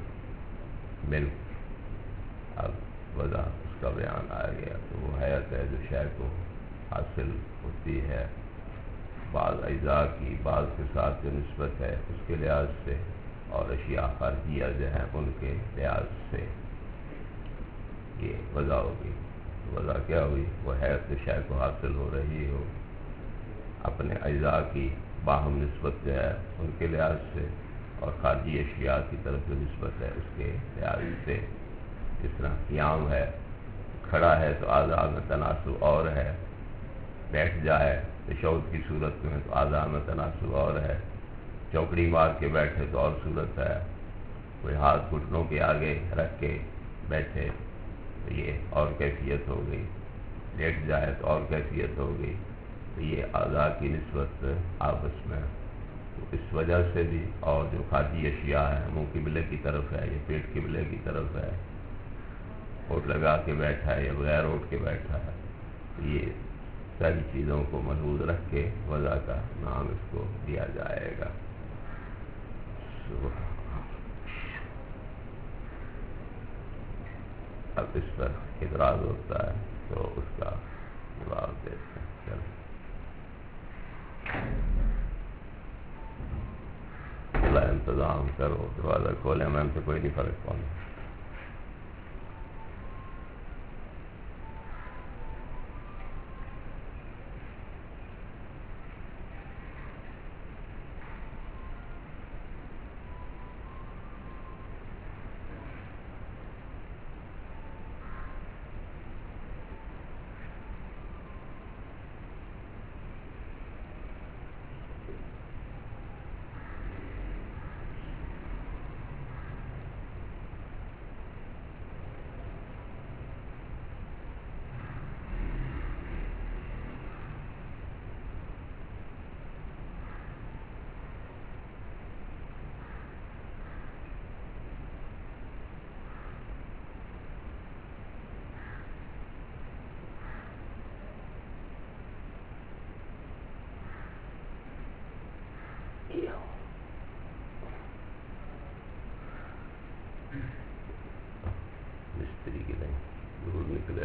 ملک. اب وجہ اس کا بیان آ گیا. تو وہ حیت ہے جو شے کو حاصل ہوتی ہے بعض اجزاء کی، بعض کے ساتھ جو نسبت ہے اس کے لحاظ سے، اور اشیاء خارجیہ جو ہیں ان کے لحاظ سے. یہ وجہ ہوگی. وجہ کیا ہوئی؟ وہ حیت جو شے کو حاصل ہو رہی ہو اپنے اجزاء کی باہم نسبت جو ہے ان کے لحاظ سے، اور خارجی اشیاء کی طرف جو نسبت ہے اس کے لحاظ سے. جس طرح قیام ہے، کھڑا ہے تو اعضاء میں تناسب اور ہے، بیٹھ جائے تشہد کی صورت میں تو اعضاء میں تناسب اور ہے، چوکڑی مار کے بیٹھے تو اور صورت ہے، کوئی ہاتھ گھٹنوں کے آگے رکھ کے بیٹھے تو یہ اور کیفیت ہو گئی، لیٹ جائے تو اور کیفیت ہو گئی. تو یہ اعضاء کی نسبت آپس میں. تو اس وجہ سے بھی، اور جو خارجی اشیاء ہیں، منہ قبلے کی طرف ہے یا پیٹ قبلے کی طرف ہے، ہوٹ لگا کے بیٹھا ہے یا بغیر ہوٹ کے بیٹھا ہے، تو یہ ساری چیزوں کو ملحوظ رکھ کے وجہ کا نام اس کو دیا جائے گا. اب اس پر اعتراض ہوتا ہے تو اس کا جواب دیتے ہیں. چلو انتظام کرو، دروازہ کھولے، میں سے کوئی نہیں فرق پڑنا. مستری کی نہیں دور نکلے.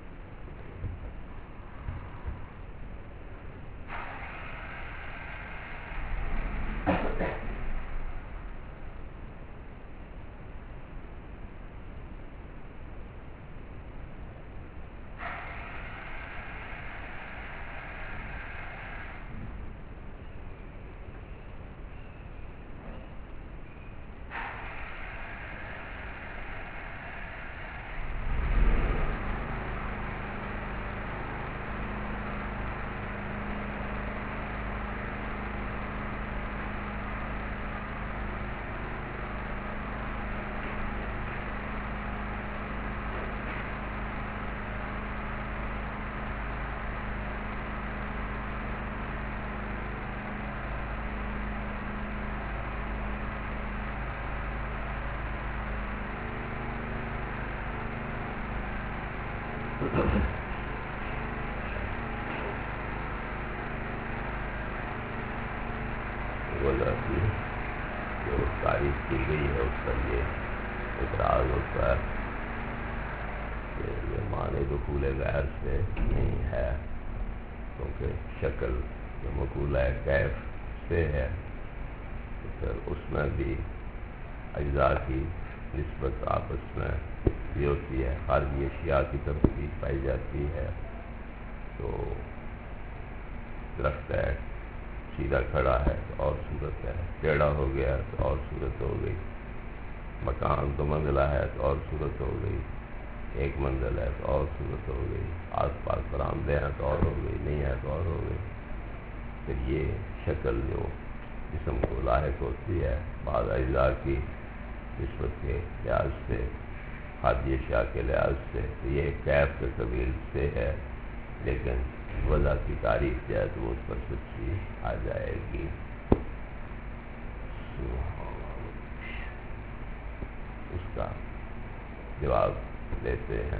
وجہ کی جو تعریف کی گئی ہے اس پر یہ اعتراض ہوتا ہے کہ یہ معنی دخول غیر سے نہیں ہے، کیونکہ شکل جو مقولہ کیف سے ہے تو پھر اس میں بھی اجزاء کی نسبت آپس میں یہ ہوتی ہے، خارجی اشیاء کی طرف بھی پائی جاتی ہے. تو درخت ہے، سیدھا کھڑا ہے تو اور صورت ہے، ٹیڑھا ہو گیا تو اور صورت ہو گئی. مکان 2 منزلہ ہے تو اور صورت ہو گئی، 1 منزل ہے تو اور صورت ہو گئی، آس پاس برآمدے ہیں تو اور ہو گئی، نہیں ہے تو اور ہو گئی. پھر یہ شکل جو جسم کو لاحق ہوتی ہے بعض اجزاء کی نسبت کے لحاظ سے، خارجی اشیاء کے لحاظ سے، تو یہ کیف کے قبیل سے ہے، لیکن وضع کی تعریف جو ہے تو اس پر سچی آ جائے گی۔ اس کا جواب دیتے ہیں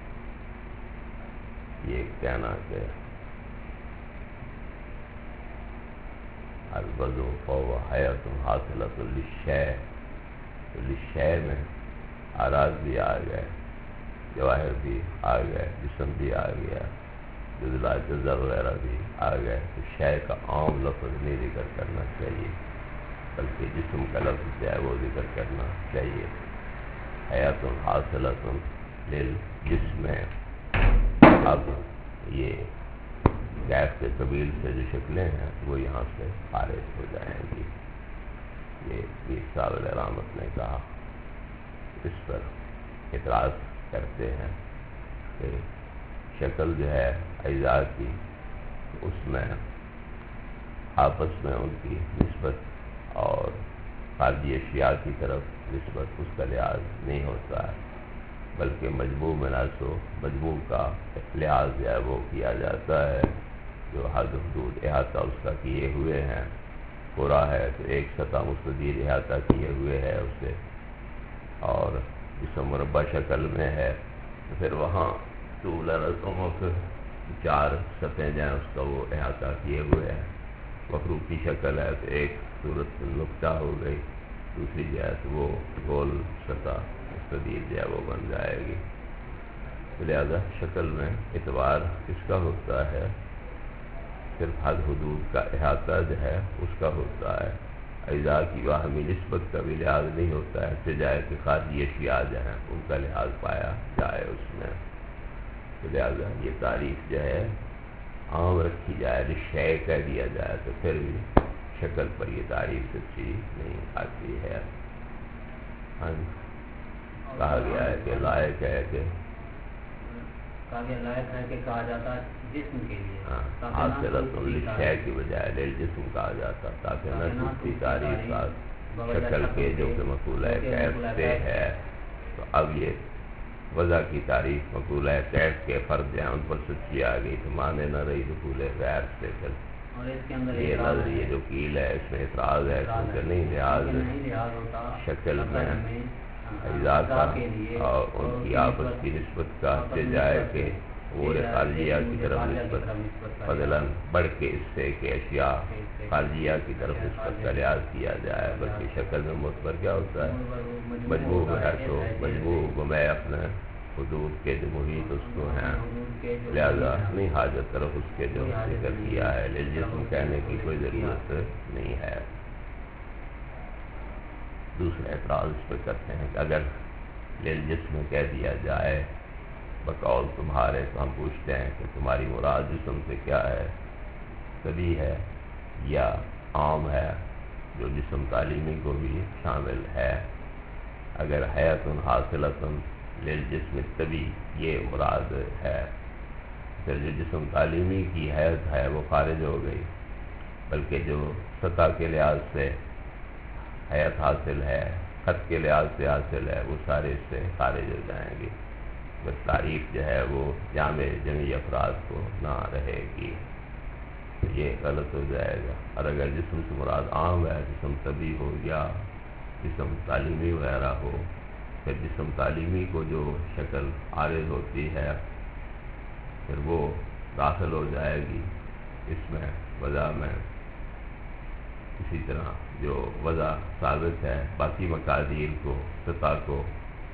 یہ کہنا کہ الوضع فهو حیات حاصلۃ للشیء، تو للشیء میں اعراض بھی آ گئے، جواہر بھی آ گئے، جسم بھی آ گیا، جزلہ جزا وغیرہ بھی آ گئے، تو شے کا عام لفظ نہیں ذکر کرنا چاہیے بلکہ جسم کا لفظ جو ہے وہ ذکر کرنا چاہیے۔ حیات حاصلۃ للجسم، اب یہ کیف کے قبیل سے جو شکلیں ہیں وہ یہاں سے خارج ہو جائیں گی۔ یہ پیر صاحب علیہ رحمت نے کہا، اس پر اعتراض کرتے ہیں کہ شکل جو ہے اجزاء کی، اس میں آپس میں ان کی نسبت اور خارجی اشیاء کی طرف نسبت اس کا لحاظ نہیں ہوتا ہے، بلکہ مجموع میں ناسو مجموع کا لحاظ جو ہے وہ کیا جاتا ہے، جو حد حدود احاطہ اس کا کیے ہوئے ہیں۔ پورا ہے تو ایک سطح مستدیر احاطہ کیے ہوئے ہے اسے، اور جسم مربع شکل میں ہے تو پھر وہاں طول رسوموں چار سطح جو ہیں اس کا وہ احاطہ کیے ہوئے ہیں۔ مخروطی شکل ہے تو ایک صورت نقطہ ہو گئی، دوسری جو ہے تو وہ گول سطح مستدیر جو ہے وہ بن جائے گی۔ لہذا شکل میں اعتبار اس کا ہوتا ہے، صرف حد حدود کا احاطہ جو ہے اس کا ہوتا ہے، اجزاء کی باہمی نسبت کا بھی لحاظ نہیں ہوتا ہے، سجائے کہ خارجی اشیاء جو ہیں ان کا لحاظ پایا جائے اس میں۔ تو لہذا یہ تعریف جو ہے عام رکھی جائے، شے کہہ دیا جائے تو پھر بھی شکل پر یہ تعریف سچی نہیں آتی ہے۔ کہا گیا ہے کہ لائق ہے کہ لائق ہے کہ کہا جاتا ہے جسم کے لیے، حاصلۃ للشیء کی بجائے للجسم کہا جاتا، تاکہ نہ سستی تعریف کا شکل کے جو کہ مقولہ کیف سے ہے۔ تو اب یہ وضع کی تعریف مقولہ کیف کے فرد ہیں ان پر سچی آ گئی، تو مانے نہ رہی مقولہ غیر سے۔ پھر یہ نظریہ جو قیل ہے اس میں اعتراض ہے کیونکہ نہیں لحاظ شکل میں اجزاء کا اور ان کی آپس کی نسبت کا سے جائے کہ امور خارجیہ کی طرف نسبت فضلاً بڑھ کے اس سے کہ اشیاء خارجیہ کی طرف نسبت کا لحاظ کیا جائے، بلکہ شکل میں معتبر کیا ہوتا ہے مجموع ہے، تو مجموع میں اپنے حدود کے جو محیط اس کو ہیں، لہذا نہیں حاجت طرف اس کے جو ذکر کیا ہے للجسم کہنے کی کوئی ضرورت نہیں ہے۔ دوسرا اعتراض اس پہ کرتے ہیں کہ اگر للجسم کہہ دیا جائے بقول تمہارے، تو ہم پوچھتے ہیں کہ تمہاری مراد جسم سے کیا ہے؟ طبیعی ہے یا عام ہے جو جسم تعلیمی کو بھی شامل ہے؟ اگر حیات حاصلۃ للجسم طبیعی یہ مراد ہے، پھر جو جسم تعلیمی کی حیث ہے وہ خارج ہو گئی، بلکہ جو سطح کے لحاظ سے حیات حاصل ہے، خط کے لحاظ سے حاصل ہے، وہ سارے اس سے خارج ہو جائیں گے، بس تعریف جو ہے وہ جامع جمعی افراد کو نہ رہے گی، تو یہ غلط ہو جائے گا۔ اور اگر جسم سے مراد عام ہے، جسم طبی ہو یا جسم تعلیمی وغیرہ ہو، پھر جسم تعلیمی کو جو شکل عارض ہوتی ہے پھر وہ داخل ہو جائے گی اس میں وضع میں۔ اسی طرح جو وضع ثابت ہے باقی مقادیر کو، سطح کو،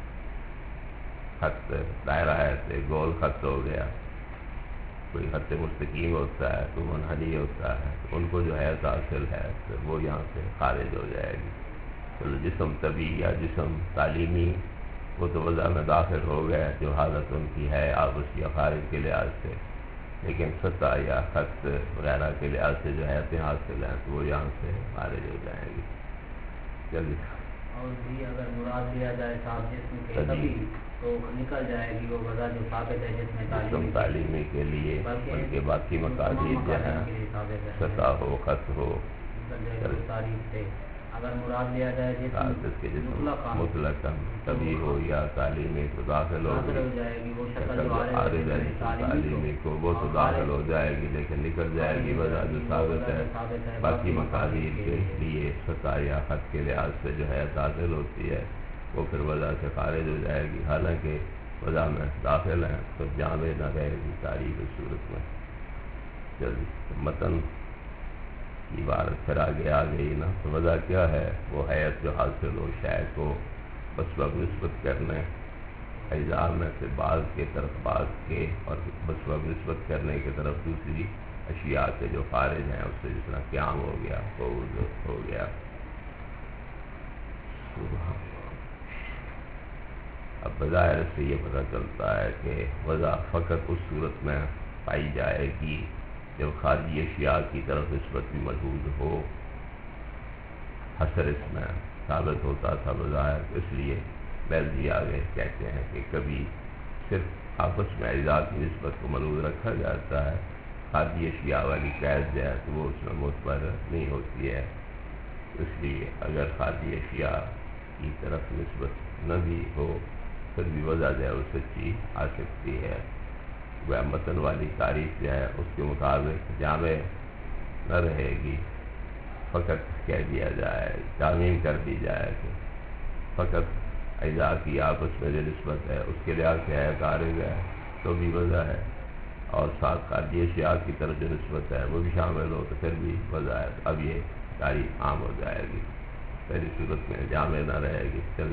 خط دائرہ ہے تو گول خط ہو گیا، کوئی خط مستقیم ہوتا ہے تو منحنی ہوتا ہے، تو ان کو جو ہے حاصل ہے تو وہ یہاں سے خارج ہو جائے گی۔ تو جسم طبی یا جسم تعلیمی وہ تو وضع میں داخل ہو گئے جو حالت ان کی ہے آپس یا خارج کے لحاظ سے، لیکن سطح یا خط وغیرہ کے لحاظ سے جو حیاتیں حاصل ہیں تو وہ یہاں سے خارج ہو جائیں گی۔ جلدی اور بھی اگر مراد لیا جائے صاحب جسم کے طبی تو نکل جائے گی وہ وضع جو ثابت ہے جسم تعلیمی کے لیے، بلکہ باقی مقادیر جو ہیں سطح ہو، خط ہو، تعریف سے اگر مراد لیا جائے جسم مطلق کبھی ہو یا تعلیم کو داخل ہو جائے گی وہ شکل تعلیمی کو وہ تو داخل ہو جائے گی لیکن نکل جائے گی وجہ جو ثابت ہے باقی مقادیر کے لیے سطح یا خط کے لحاظ سے جو ہے داخل ہوتی ہے وہ پھر وجہ سے خارج ہو جائے گی، حالانکہ وجہ میں داخل ہیں تو جامع نہ رہے گی تعریف اس صورت میں۔ جلدی متن کی عبارت پھر آگے آ گئی نا، تو وجہ کیا ہے؟ وہ حیت جو حاصل ہو شے کو بس وقت نسبت کرنے اجزاء میں سے بعض کے طرف بعض کے اور بس وقت نسبت کرنے کی طرف دوسری اشیاء سے جو خارج ہیں اس سے جس طرح قیام ہو گیا، قعود ہو گیا۔ اب بظاہر سے یہ پتہ چلتا ہے کہ وجہ فقط اس صورت میں پائی جائے گی جب خارجی اشیاء کی طرف نسبت بھی موجود ہو۔ حصر اس میں ثابت ہوتا تھا بظاہر، اس لیے بیلزی آگے کہتے ہیں کہ کبھی صرف آپس میں اجزاء کی نسبت کو ملحوظ رکھا جاتا ہے، خارجی اشیاء والی قید جو ہے تو وہ اس میں معتبر نہیں ہوتی ہے۔ اس لیے اگر خارجی اشیاء کی طرف نسبت نہ بھی ہو پھر بھی وجہ جو ہے وہ سچی آ سکتی ہے۔ وہ متن والی تعریف جو ہے اس کے مطابق جامع نہ رہے گی، فقط کہہ دیا جائے، تعمیم کر دی جائے کہ فقط اجزاء کی آپس میں جو نسبت ہے اس کے لحاظ سے ہے خارج ہے تو بھی وجہ ہے، اور ساتھ خارجی اشیاء کی طرف جو نسبت ہے وہ بھی شامل ہو تو پھر بھی وجہ ہے۔ اب یہ تعریف عام ہو جائے گی، پہلی صورت میں جامع نہ رہے گی۔ چل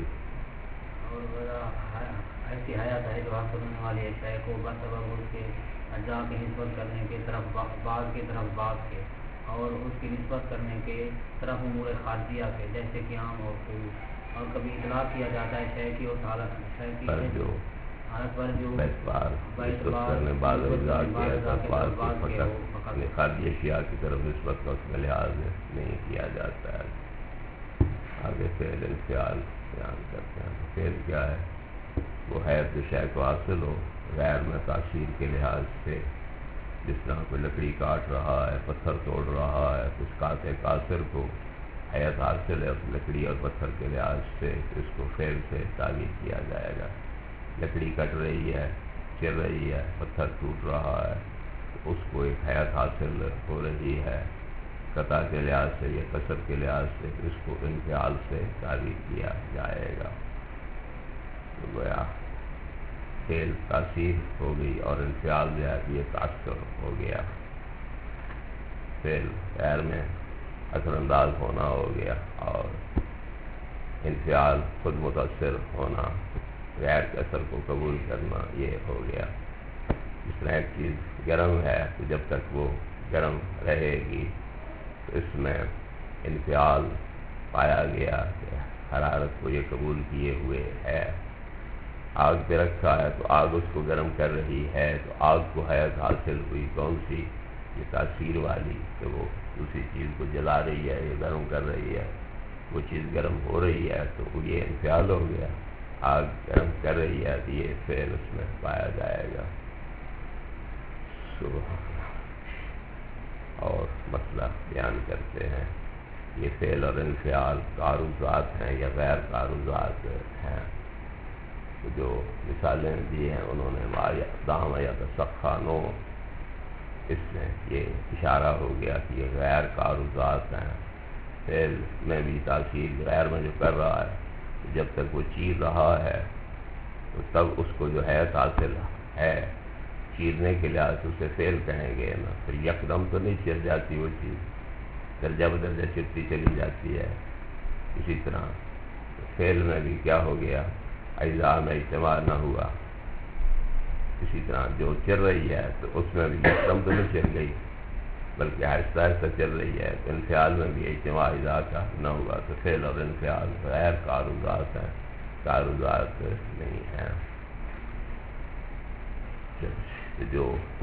ایسی حیات ہے جو حاصل ہونے والی اشیاء کو بسبب اس کے اجزاء کی نسبت کرنے کے طرف بعض کی طرف بعض کے اور اس کی نسبت کرنے کے طرف امور خارجیہ کے جیسے قیام اور قعود، اور کبھی اطلاق کیا جاتا ہے شے کی اس حالت پر جو حالت پر جو خارجی اشیاء کی طرف نسبت کا اس میں لحاظ نہیں کیا جاتا ہے۔ آگے فعل انفعال بیان کرتے ہیں۔ تو فعل کیا ہے؟ وہ حیث جو شے کو حاصل ہو غیر میں تاثیر کے لحاظ سے، جس طرح کوئی لکڑی کاٹ رہا ہے، پتھر توڑ رہا ہے، اس کاٹے کاثر کو حیث حاصل ہے اس لکڑی اور پتھر کے لحاظ سے، اس کو فعل سے تعبیر کیا جائے گا۔ لکڑی کٹ رہی ہے، چل رہی ہے، پتھر ٹوٹ رہا ہے، تو اس کو ایک حیث حاصل ہو رہی ہے، قطع کے لحاظ سے یا کسر کے لحاظ سے اس کو انفعال سے تعبیر کیا جائے گا۔ تو گویا فعل تاثیر ہو گئی اور انفعال جو ہے یہ تاثر ہو گیا۔ فعل غیر میں اثر انداز ہونا ہو گیا اور انفعال خود متاثر ہونا، غیر کے اثر کو قبول کرنا، یہ ہو گیا۔ جس طرح ایک چیز گرم ہے تو جب تک وہ گرم رہے گی تو اس میں انفعال پایا گیا کہ حرارت کو یہ قبول کیے ہوئے ہے۔ آگ پہ رکھا ہے تو آگ اس کو گرم کر رہی ہے، تو آگ کو حیث حاصل ہوئی کون سی؟ یہ تاثیر والی، کہ وہ دوسری چیز کو جلا رہی ہے، یہ گرم کر رہی ہے، وہ چیز گرم ہو رہی ہے تو یہ انفعال ہو گیا۔ آگ گرم کر رہی ہے تو یہ فعل اس میں پایا جائے گا۔ اور مسئلہ بیان کرتے ہیں، یہ فعل اور انفعال تعارضات ہیں یا غیر تعارضات ہیں؟ تو جو مثالیں دی ہیں انہوں نے دام یا تصخانو، اس میں یہ اشارہ ہو گیا کہ یہ غیر تعارضات ہیں۔ فعل میں بھی تاثیر غیر میں جو کر رہا ہے جب تک وہ چیر رہا ہے تو تب اس کو جو ہے حاصل ہے، چیرنے کے لحاظ سے اسے فعل کہیں گے نا، پھر یکدم تو نہیں چر جاتی وہ چیز، درجہ بدرجہ چرتی چلی جاتی ہے۔ اسی طرح فعل میں بھی کیا ہو گیا؟ اجزاء میں اجتماع نہ ہوا۔ اسی طرح جو چل رہی ہے تو اس میں بھی یکدم تو نہیں چل گئی بلکہ آہستہ آہستہ چل رہی ہے، تو انفعال میں بھی اجتماع اجزاء کا نہ ہوا، تو فعل اور انفعال غیر تعارضات ہیں، تعارضات نہیں ہیں۔ جو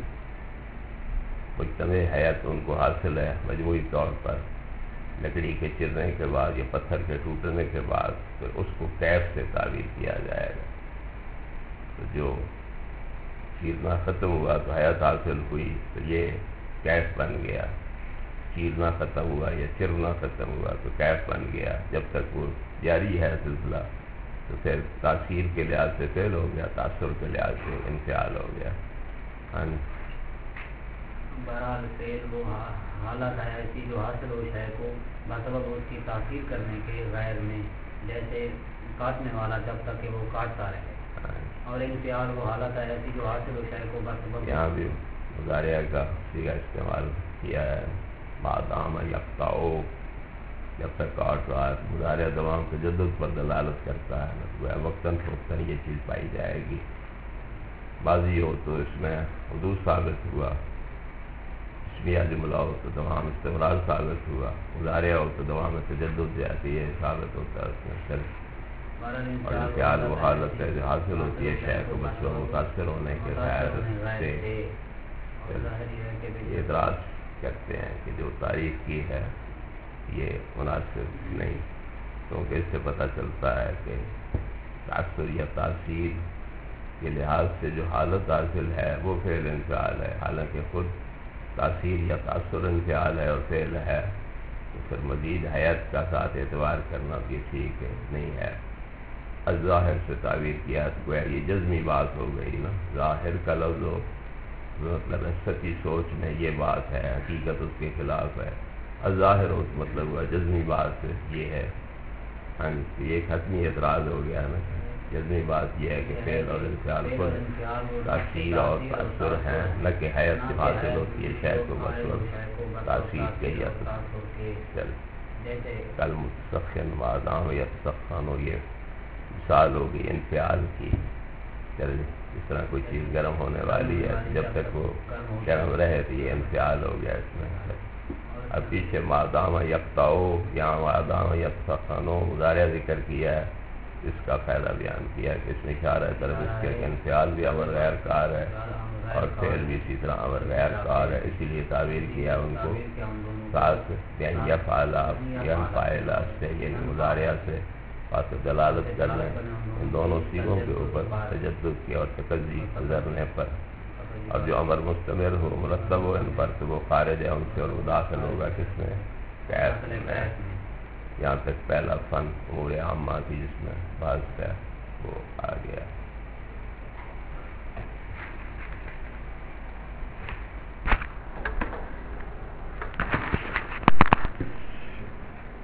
مجتمع حیات ان کو حاصل ہے مجموعی طور پر لکڑی کے چرنے کے بعد یا پتھر کے ٹوٹنے کے بعد، پھر اس کو کیف سے تعبیر کیا جائے گا۔ تو جو چیرنا ختم ہوا تو حیات حاصل ہوئی تو یہ کیف بن گیا، چیرنا ختم ہوا یا چرنا ختم ہوا تو کیف بن گیا. جب تک وہ جاری ہے سلسلہ تو پھر تاثیر کے لحاظ سے فعل ہو گیا, تاثر کے لحاظ سے انفعال ہو گیا. ہاں بہرحال فعل وہ حالت ہے ایسی جو حاصل ہو شے کو بسبب اس کی تاثیر کرنے کے غیر میں, جیسے کاٹنے والا جب تک کہ وہ کاٹتا رہے, اور انفعال وہ حالت ہے ایسی جو حاصل ہو شے کو بسبب. یہاں بھی مضارع کا صیغہ استعمال کیا ہے, مادام یقطعو, جب تک کاٹ رہا ہے. مضارع دوام تجدد پر دلالت کرتا ہے, مطلب وقتاً فوقتاً یہ چیز پائی جائے گی. ماضی ہو تو اس میں حدوث ثابت ہوا, اسمیہ جملہ ہو تو دوام استمرار ثابت ہوا, مضارع ہو تو دوام تجدد جاتی ہے ثابت ہوتا ہے اس میں صرف. اور انفعال وہ حالت ہے جو حاصل ہوتی ہے شے کو بس متاثر ہونے کے غیر سے. اعتراض کرتے ہیں کہ جو تعریف کی ہے یہ مناسب نہیں, کیونکہ اس سے پتہ چلتا ہے کہ تاثر یا تاثیر کے لحاظ سے جو حالت حاصل ہے وہ فعل انفعال ہے, حالانکہ خود تاثیر یا تاثر انفعال ہے اور فعل ہے, تو پھر مزید حیات کا ساتھ اعتبار کرنا بھی ٹھیک نہیں ہے. الظاہر سے تعبیر کیا تو گویا یہ جزمی بات ہو گئی نا. ظاہر کا لفظ ہو مطلب سچی سوچ میں یہ بات ہے, حقیقت اس کے خلاف ہے. الظاہر ہو تو مطلب ہوا جزمی بات یہ ہے. ہاں یہ ایک حتمی اعتراض ہو گیا نا. جزمی بات یہ ہے کہ فعل اور انفعال خود تاثیر اور تاثر ہیں, نہ کہ حیات سے حاصل ہوتی ہے شے کو بس وقت تاثیر کے یا چل کل مستخن وادام یا سخن ہو, یہ مثال ہوگی انفعال کی. چل اس طرح کوئی چیز گرم ہونے والی ہے, جب تک وہ گرم رہے تو یہ انفعال ہو گیا اس میں. اب پیچھے مادام یقطعو, یہاں مادام یسخنو مضارع ذکر کیا ہے, اس کا فائدہ بیان کیا کہ اس میں اشارہ ہے طرف اس کے انفعال بھی امر غیر کار ہے اور فعل بھی اسی طرح امر غیر کار ہے. اسی لیے تعبیر کیا ان کو ساتھ یفعل ینفعل سے, یعنی مضارع سے بات دلالت کرنے ان دونوں صیغوں کے اوپر تجدد کی اور تقضی گزرنے پر. اور جو امر مستمر ہو مرتب ہو ان پر تو وہ خارج ہے ان سے, اور وہ داخل ہوگا کس میں, کیف میں. یہاں تک پہلا فن امور عامہ کی جس میں بعض کا وہ